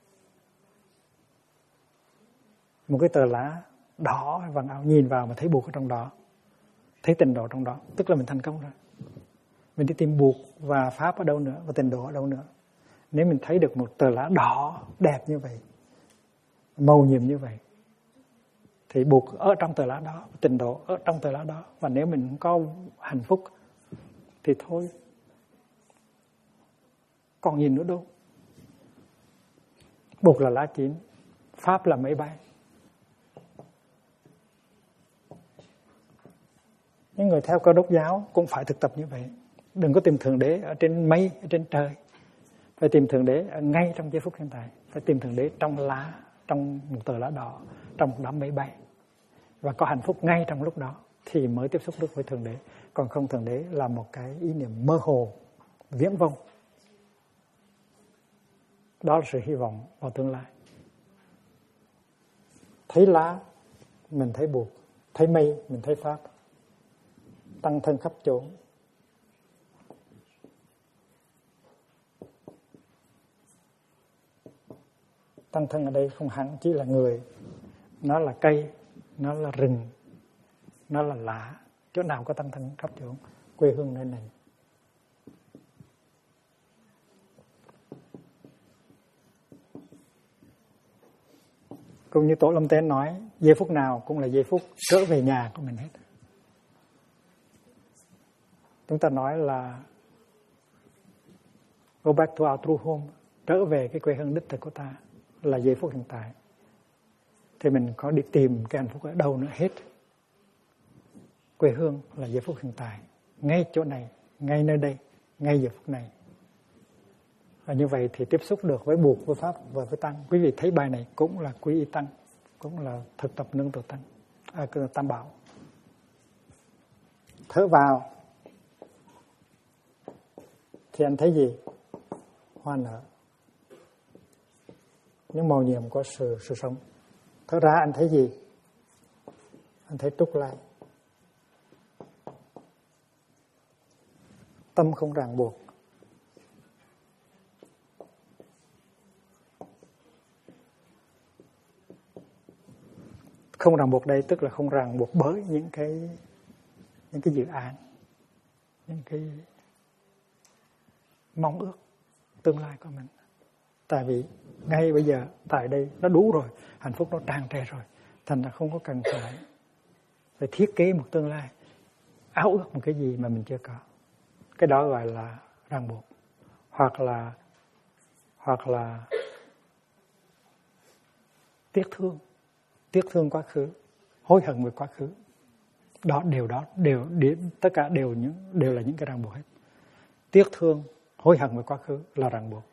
Speaker 1: Một cái tờ lá đỏ hay vàng ao nhìn vào mà thấy Bụt ở trong đó, thấy tịnh độ trong đó, tức là mình thành công rồi. Mình đi tìm Bụt và Pháp ở đâu nữa, và tịnh độ ở đâu nữa. Nếu mình thấy được một tờ lá đỏ đẹp như vậy, màu nhiệm như vậy, thì Bụt ở trong tờ lá đó, tịnh độ ở trong tờ lá đó. Và nếu mình không có hạnh phúc thì thôi, còn nhìn nữa đâu. Bụt là lá chín, Pháp là máy bay. Những người theo Cơ Đốc giáo cũng phải thực tập như vậy. Đừng có tìm Thượng Đế ở trên mây, ở trên trời. Phải tìm Thượng Đế ngay trong giây phút hiện tại. Phải tìm Thượng Đế trong lá, trong một tờ lá đỏ, trong một đám mây bay. Và có hạnh phúc ngay trong lúc đó thì mới tiếp xúc được với Thượng Đế. Còn không, Thượng Đế là một cái ý niệm mơ hồ, viễn vông. Đó là sự hy vọng vào tương lai. Thấy lá, mình thấy Bụt. Thấy mây, mình thấy Pháp. tăng thân khắp chốn. Tăng thân ở đây không hẳn chỉ là người, nó là cây, nó là rừng, nó là lá. Chỗ nào có tăng thân khắp chốn? Quê hương nơi này. Cũng như Tổ Lâm Tên nói, giây phút nào cũng là giây phút trở về nhà của mình hết. Chúng ta nói là go back to our true home, trở về cái quê hương đích thực của ta là giây phút hiện tại. Thì mình có đi tìm cái hạnh phúc ở đâu nữa hết. Quê hương là giây phút hiện tại, ngay chỗ này, ngay nơi đây, ngay giờ phút này. Và như vậy thì tiếp xúc được với Buộc, với Pháp và với Tăng. Quý vị thấy bài này cũng là quy y Tăng, cũng là thực tập nương tựa Tăng, Tam Bảo. Thở vào thì anh thấy gì? Hoa nở, những màu nhiệm của sự sống. Thở ra anh thấy gì? Anh thấy trúc lại. Tâm không ràng buộc. Không ràng buộc đây tức là không ràng buộc bởi những cái dự án, những cái mong ước tương lai của mình. Tại vì ngay bây giờ tại đây nó đủ rồi, hạnh phúc nó tràn trề rồi, thành ra không có cần phải thiết kế một tương lai, áo ước một cái gì mà mình chưa có. Cái đó gọi là ràng buộc, hoặc là tiếc thương quá khứ, hối hận về quá khứ. Tất cả đều là những cái ràng buộc hết. Tiếc thương, hối hận về quá khứ là ràng buộc.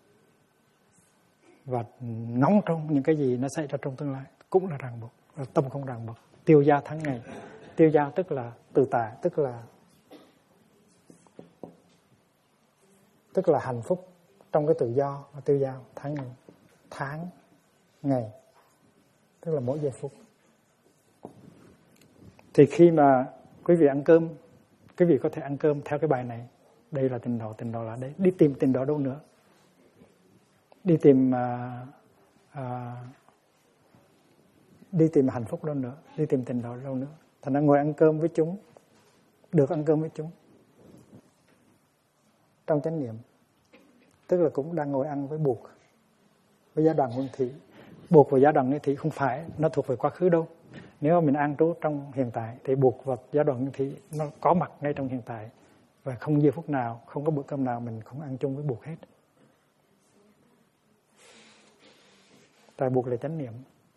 Speaker 1: Và nóng trong những cái gì nó xảy ra trong tương lai cũng là ràng buộc. Tâm không ràng buộc. Tiêu dao tháng ngày. Tiêu dao tức là tự tại, tức là hạnh phúc trong cái tự do và tiêu dao tháng ngày, tức là mỗi giây phút. Thì khi mà quý vị ăn cơm, quý vị có thể ăn cơm theo cái bài này. Đây là tịnh độ là đây. Đi tìm tịnh độ đâu nữa? Đi tìm hạnh phúc đâu nữa? Đi tìm tịnh độ đâu nữa? Thành ra ngồi ăn cơm với chúng, được ăn cơm với chúng trong chánh niệm, tức là cũng đang ngồi ăn với Buộc, với Giáo Đoàn Nguyên Thủy. Buộc và Giáo Đoàn Nguyên Thủy không phải nó thuộc về quá khứ đâu. Nếu mình an trú trong hiện tại thì Buộc và Giáo Đoàn Nguyên Thủy nó có mặt ngay trong hiện tại, và không giây phút nào, không có bữa cơm nào mình không ăn chung với Buộc hết. Tại Buộc là chánh niệm.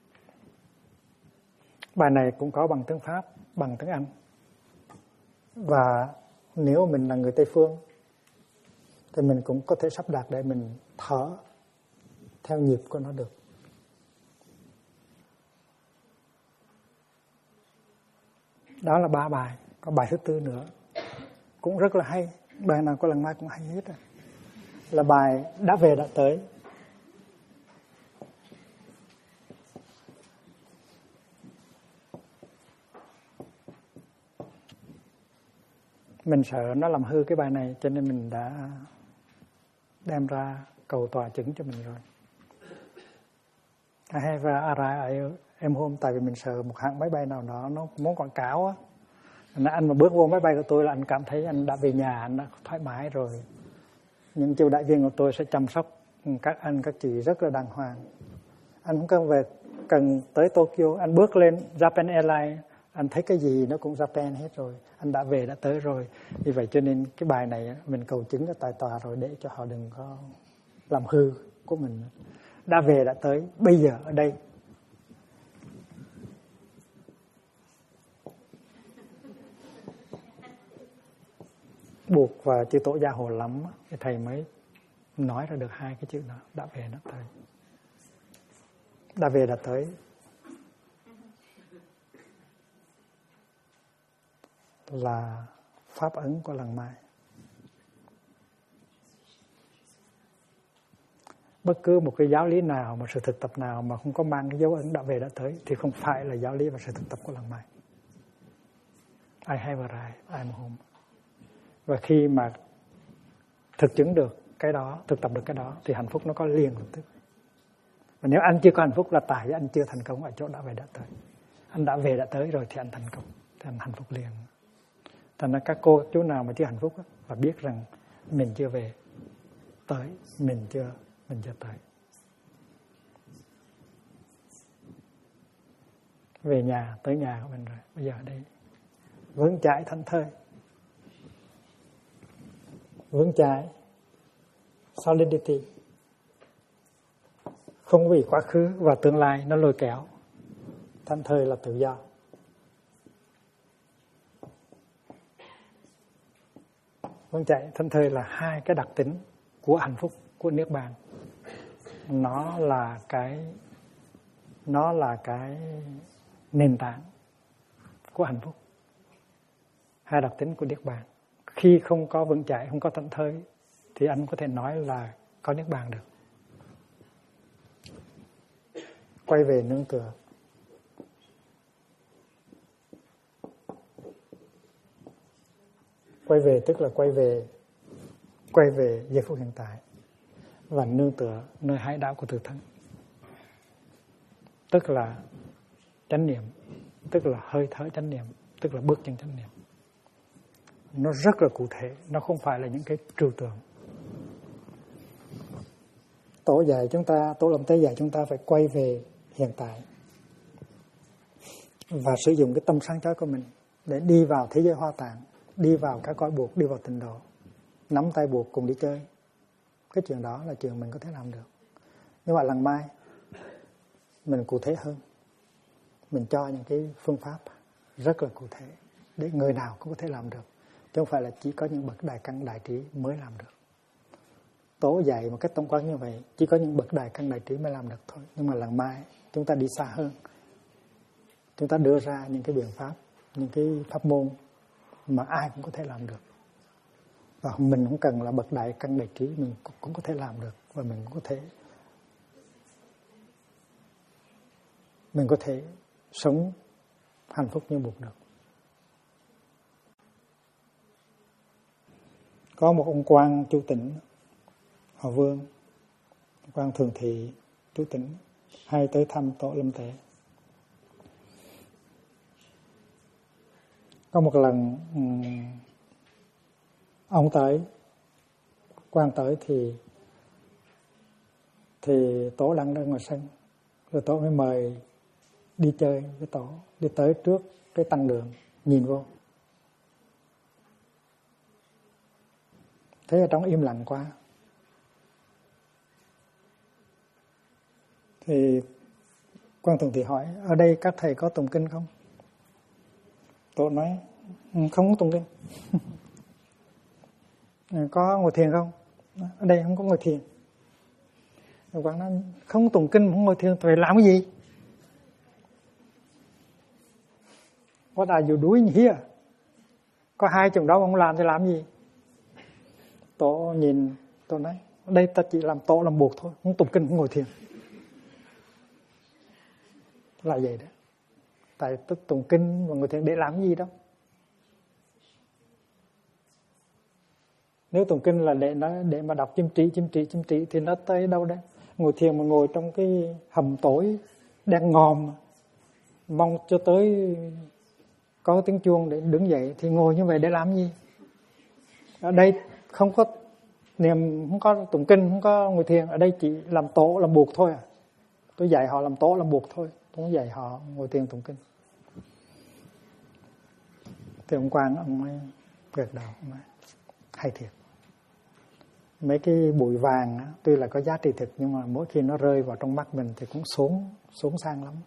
Speaker 1: Bài này cũng có bằng tiếng Pháp, bằng tiếng Anh. Và nếu mình là người Tây Phương thì mình cũng có thể sắp đặt để mình thở theo nhịp của nó được. Đó là 3 bài. Có bài thứ 4 nữa cũng rất là hay. Bài nào có lần mai cũng hay hết. Là bài đã về đã tới. Mình sợ nó làm hư cái bài này, cho nên mình đã đem ra cầu tòa chứng cho mình rồi. I have arrived em hôm, tại vì mình sợ một hãng máy bay nào đó nó muốn quảng cáo á. Anh mà bước vô máy bay của tôi là anh cảm thấy anh đã về nhà, anh đã thoải mái rồi. Những chiêu đại viên của tôi sẽ chăm sóc các anh các chị rất là đàng hoàng. Anh không cần tới Tokyo, anh bước lên Japan Airlines, anh thấy cái gì nó cũng Japan hết rồi, anh đã về đã tới rồi. Vì vậy cho nên cái bài này mình cầu chứng ở tại tòa rồi, để cho họ đừng có làm hư của mình. Đã về đã tới, bây giờ ở đây. Buộc và chư Tổ Gia Hồ lắm thì thầy mới nói ra được 2 cái chữ đó, đã về đã tới. Đã về đã tới là pháp ấn của lần mai. Bất cứ một cái giáo lý nào, một sự thực tập nào mà không có mang cái dấu ấn đã về đã tới thì không phải là giáo lý và sự thực tập của lần mai. I have arrived, I'm home. Và khi mà thực chứng được cái đó, thực tập được cái đó thì hạnh phúc nó có liền lập tức. Và nếu anh chưa có hạnh phúc là tại vì anh chưa thành công ở chỗ đã về đã tới. Anh đã về đã tới rồi thì anh thành công, thì anh hạnh phúc liền. Thành ra các cô, các chú nào mà chưa hạnh phúc là biết rằng mình chưa về tới, mình chưa tới. Về nhà, tới nhà của mình rồi. Bây giờ ở đây vững chãi thảnh thơi, vững chãi, solidity, không vì quá khứ và tương lai nó lôi kéo. Thảnh thơi là tự do. Vững chãi, thảnh thơi là hai cái đặc tính của hạnh phúc, của niết bàn. Nó là cái nền tảng của hạnh phúc. Hai đặc tính của niết bàn. Khi không có vững chãi, không có thảnh thơi thì anh có thể nói là có niết bàn được. Quay về nương tựa. Quay về tức là quay về giây phút hiện tại và nương tựa nơi hải đảo của tự thân. Tức là chánh niệm, tức là hơi thở chánh niệm, tức là bước chân chánh niệm. Nó rất là cụ thể, nó không phải là những cái trừu tượng. Tổ dạy chúng ta, Tổ Lâm Tế dạy chúng ta phải quay về hiện tại và sử dụng cái tâm sáng chói của mình để đi vào thế giới hoa tạng, đi vào các cõi buộc, đi vào tịnh độ, nắm tay buộc cùng đi chơi. Cái chuyện đó là chuyện mình có thể làm được. Nhưng mà lần mai mình cụ thể hơn, mình cho những cái phương pháp rất là cụ thể để người nào cũng có thể làm được, chứ không phải là chỉ có những bậc đại căn đại trí mới làm được. Tổ dạy một cách tổng quát như vậy, chỉ có những bậc đại căn đại trí mới làm được thôi. Nhưng mà lần mai chúng ta đi xa hơn, chúng ta đưa ra những cái biện pháp, những cái pháp môn mà ai cũng có thể làm được. Và mình không cần là bậc đại căn đại trí, mình cũng có thể làm được. Và mình có thể sống hạnh phúc như một được. Có một ông quan chủ tỉnh họ Vương, quan thường thị chủ tỉnh, hay tới thăm Tổ Lâm Tế. Có một lần ông tới, quan tới thì Tổ đang ở ngoài sân, rồi Tổ mới mời đi chơi với Tổ, đi tới trước cái tăng đường nhìn vô. Thế ở trong im lặng quá, thì quan thường thị hỏi: ở đây các thầy có tụng kinh không? Tổ nói: không có tụng kinh. Có ngồi thiền không? Ở đây không có ngồi thiền. Rồi quan nói: không tụng kinh, không ngồi thiền, vậy làm cái gì? What are you doing here? Có hai chừng đó mà không làm thì làm gì? Tổ nhìn, Tổ nói: ở đây ta chỉ làm tổ làm buộc thôi, không tụng kinh, không ngồi thiền. Là vậy đó. Tại tức tụng kinh và ngồi thiền để làm gì đâu. Nếu tụng kinh là để mà đọc chim trị thì nó tới đâu đấy? Ngồi thiền mà ngồi trong cái hầm tối đang ngòm, mong cho tới có tiếng chuông để đứng dậy, thì ngồi như vậy để làm gì? Ở đây không có niệm, không có tụng kinh, không có ngồi thiền, ở đây chỉ làm tổ làm buộc thôi à. Tôi dạy họ làm tổ làm buộc thôi, tôi không dạy họ ngồi thiền tụng kinh. Thì ông Quang ông ấy gật đầu, ông ấy hay thiệt. Mấy cái bụi vàng á, tuy là có giá trị thực nhưng mà mỗi khi nó rơi vào trong mắt mình thì cũng xuống sang lắm.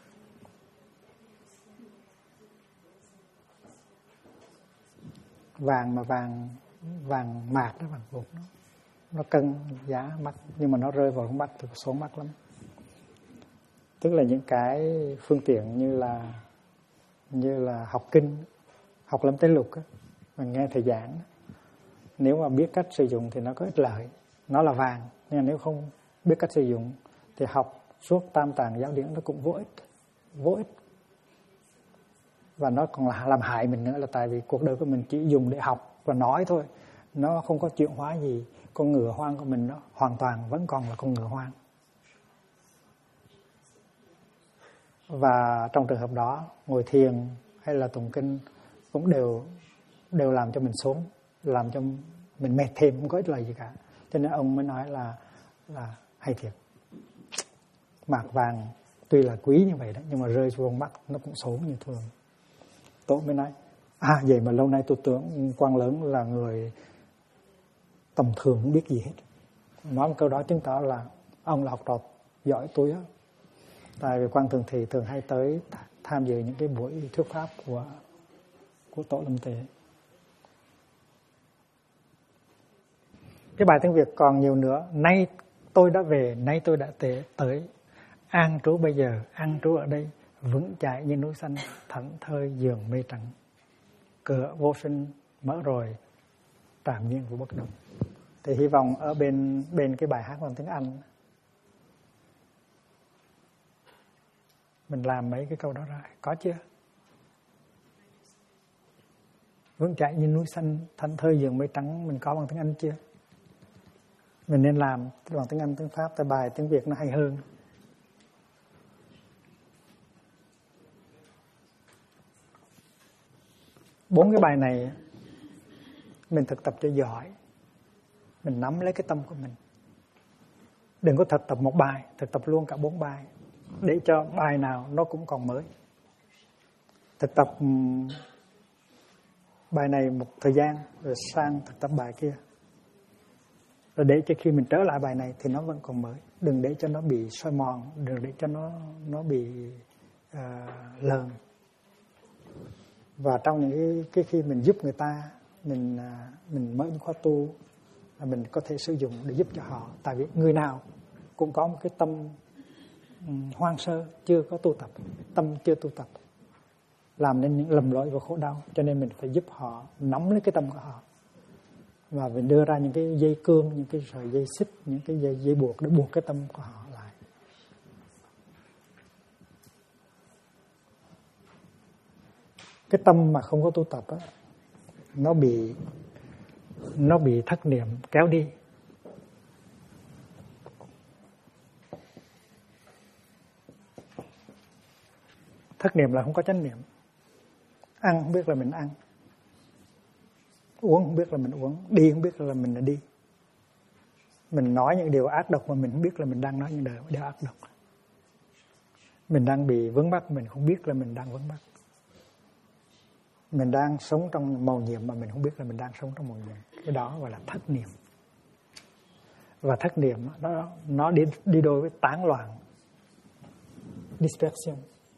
Speaker 1: Vàng mà vàng mạt đó, vàng vụt nó cân giá mắt, nhưng mà nó rơi vào trong mắt thì xuống mắt lắm. Tức là những cái phương tiện như là học kinh, học Lâm Tế Lục á, mình nghe thầy giảng, nếu mà biết cách sử dụng thì nó có ích lợi, nó là vàng. Nhưng nếu không biết cách sử dụng thì học suốt tam tạng giáo điển nó cũng vô ích. Và nó còn làm hại mình nữa, là tại vì cuộc đời của mình chỉ dùng để học và nói thôi, nó không có chuyển hóa gì. Con ngựa hoang của mình nó hoàn toàn vẫn còn là con ngựa hoang. Và trong trường hợp đó, ngồi thiền hay là tụng kinh cũng đều làm cho mình xuống, làm cho mình mệt thêm, không có ích lợi gì cả. Cho nên ông mới nói là hay thiệt. Mạc vàng tuy là quý như vậy đó, nhưng mà rơi xuống mắt nó cũng xấu như thường. Tổ mới nói, vậy mà lâu nay tôi tưởng Quang Lớn là người tầm thường, không biết gì hết. Nói một câu đó chứng tỏ là ông là học trò giỏi tôi á. Tại vì Quang Thường thì thường hay tới tham dự những cái buổi thuyết pháp của Tổ Lâm Tề. Cái bài tiếng Việt còn nhiều nữa. Nay tôi đã về, nay tôi đã tới, an trú bây giờ, an trú ở đây, vững chãi như núi xanh, thảnh thơi giường mây trắng. Cửa vô sinh mở rồi, trạm nhiên của bất động. Thì hy vọng ở bên cái bài hát bằng tiếng Anh mình làm mấy cái câu đó ra. Có chưa? Vững chãi như núi xanh, thảnh thơi giường mây trắng, mình có bằng tiếng Anh chưa? Mình nên làm bằng tiếng Anh, tiếng Pháp, tại bài tiếng Việt nó hay hơn. Bốn cái bài này mình thực tập cho giỏi, mình nắm lấy cái tâm của mình. Đừng có thực tập một bài, thực tập luôn cả 4 bài, để cho bài nào nó cũng còn mới. Thực tập bài này một thời gian rồi sang thực tập bài kia, rồi để cho khi mình trở lại bài này thì nó vẫn còn mới. Đừng để cho nó bị soi mòn, đừng để cho nó bị lờn. Và trong những cái khi mình giúp người ta, mình mở những khóa tu, mình có thể sử dụng để giúp cho họ. Tại vì người nào cũng có một cái tâm hoang sơ, chưa có tu tập, tâm chưa tu tập, làm nên những lầm lỗi và khổ đau. Cho nên mình phải giúp họ nắm lấy cái tâm của họ, và mình đưa ra những cái dây cương, những cái sợi dây xích, những cái dây buộc để buộc cái tâm của họ lại. Cái tâm mà không có tu tập á, nó bị thất niệm kéo đi. Thất niệm là không có chánh niệm. Ăn không biết là mình ăn, uống không biết là mình uống, đi không biết là mình là đi. Mình nói những điều ác độc mà mình không biết là mình đang nói những điều ác độc. Mình đang bị vướng mắc, mình không biết là mình đang vướng mắc. Mình đang sống trong màu nhiệm mà mình không biết là mình đang sống trong màu nhiệm. Cái đó gọi là thất niệm. Và thất niệm nó đi đôi với tán loạn, dispersion.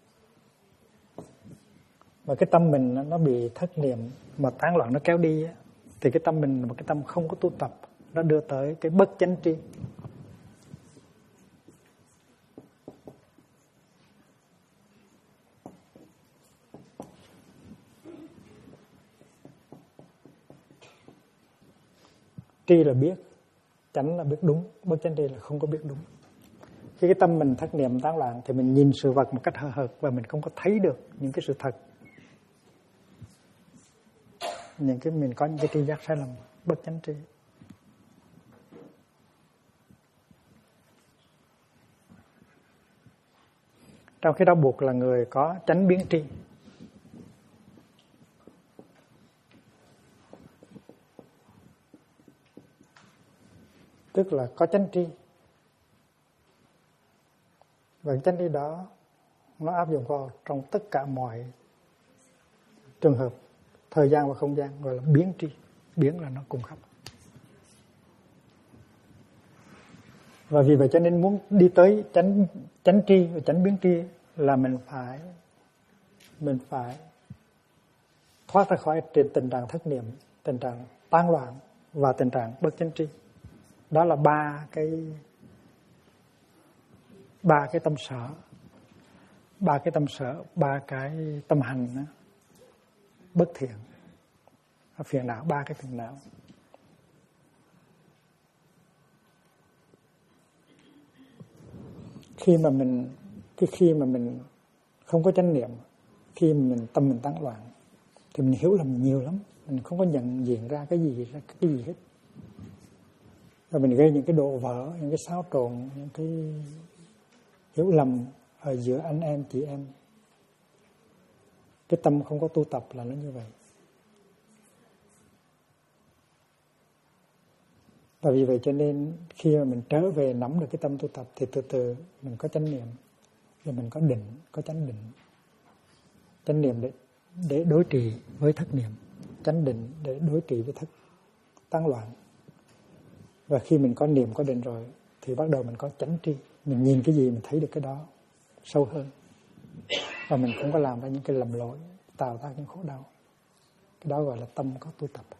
Speaker 1: Và cái tâm mình nó bị thất niệm mà tán loạn nó kéo đi á, thì cái tâm mình là một cái tâm không có tu tập, nó đưa tới cái bất chánh tri. Tri là biết, chánh là biết đúng, bất chánh tri là không có biết đúng. Khi cái tâm mình thất niệm tán loạn thì mình nhìn sự vật một cách hời hợt và mình không có thấy được những cái sự thật. Mình có những cái tri giác sai lầm, bất chánh tri. Trong khi đó buộc là người có chánh biến tri. Tức là có chánh tri. Và chánh tri đó nó áp dụng vào trong tất cả mọi trường hợp, thời gian và không gian, gọi là biến tri. Biến là nó cùng khắp. Và vì vậy cho nên muốn đi tới chánh tri và chánh biến tri là mình phải thoát ra khỏi tình trạng thất niệm, tình trạng tán loạn và tình trạng bất chánh tri. Đó là ba cái tâm sở, ba cái tâm hành đó, bất thiện, phiền não, ba cái phiền não. Khi mà mình không có chánh niệm, khi tâm mình tán loạn thì mình hiểu lầm nhiều lắm, mình không có nhận diện ra cái gì hết, và mình gây những cái đổ vỡ, những cái xáo trộn, những cái hiểu lầm ở giữa anh em chị em. Cái tâm không có tu tập là nó như vậy. Và vì vậy cho nên khi mà mình trở về nắm được cái tâm tu tập thì từ từ mình có chánh niệm, rồi mình có định, có chánh định. Chánh niệm để đối trị với thất niệm, chánh định để đối trị với thất tán loạn. Và khi mình có niệm, có định rồi thì bắt đầu mình có chánh tri, mình nhìn cái gì mình thấy được cái đó sâu hơn, và mình không có làm ra những cái lầm lỗi tạo ra những khổ đau. Cái đó gọi là tâm có tu tập.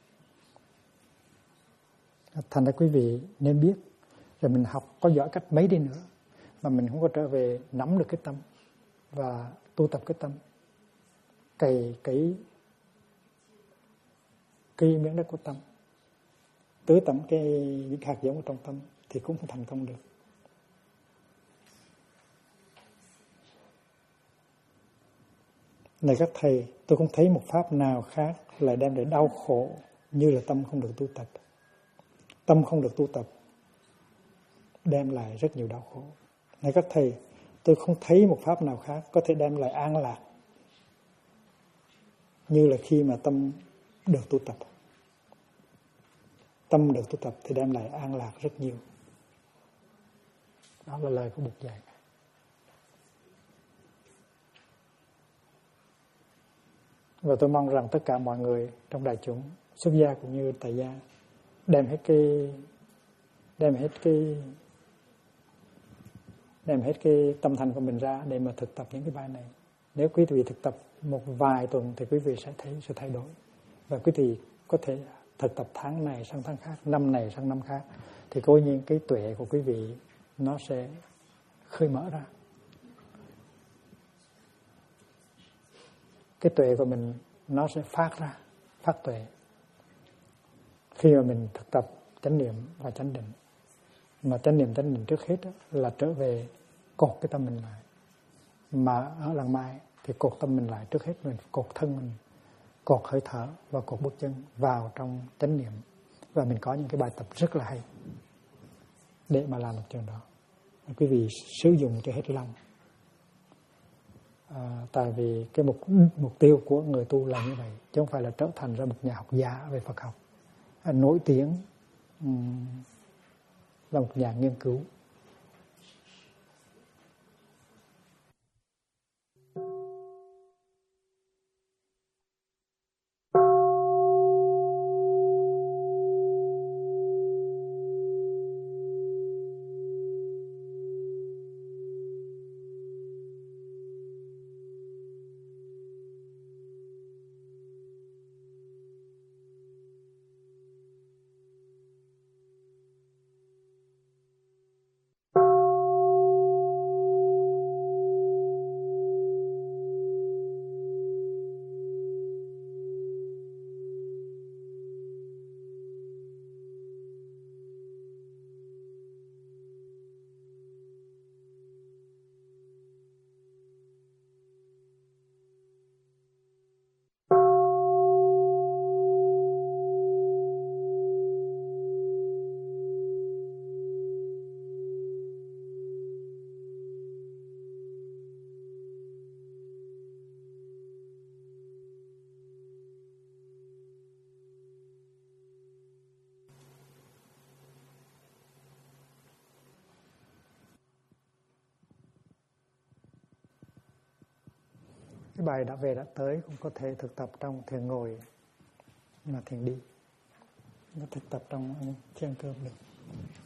Speaker 1: Thành ra quý vị nên biết, rồi mình học có giỏi cách mấy đi nữa mà mình không có trở về nắm được cái tâm và tu tập cái tâm, cày cấy miếng đất của tâm, tưới tẩm những hạt giống ở trong tâm thì cũng không thành công được. Này các thầy, tôi không thấy một pháp nào khác lại đem lại đau khổ như là tâm không được tu tập. Tâm không được tu tập đem lại rất nhiều đau khổ. Này các thầy, tôi không thấy một pháp nào khác có thể đem lại an lạc như là khi mà tâm được tu tập. Tâm được tu tập thì đem lại an lạc rất nhiều. Đó là lời của Bụt dạy. Và tôi mong rằng tất cả mọi người trong đại chúng, xuất gia cũng như tại gia, đem hết cái tâm thành của mình ra để mà thực tập những cái bài này. Nếu quý vị thực tập một vài tuần thì quý vị sẽ thấy sự thay đổi. Và quý vị có thể thực tập tháng này sang tháng khác, năm này sang năm khác, thì cố nhiên cái tuệ của quý vị nó sẽ khơi mở ra. Cái tuệ của mình nó sẽ phát tuệ khi mà mình thực tập chánh niệm và chánh định. Mà chánh niệm chánh định trước hết là trở về cột cái tâm mình lại. Mà ở lần mai thì cột tâm mình lại, trước hết mình cột thân mình, cột hơi thở và cột bước chân vào trong chánh niệm. Và mình có những cái bài tập rất là hay để mà làm được chuyện đó. Quý vị sử dụng cho hết lòng. Tại vì cái mục tiêu của người tu là như vậy, chứ không phải là trở thành ra một nhà học giả về Phật học, nổi tiếng là một nhà nghiên cứu. Cái bài đã về đã tới cũng có thể thực tập trong thiền ngồi mà thiền đi, nó thực tập trong khi ăn cơm được.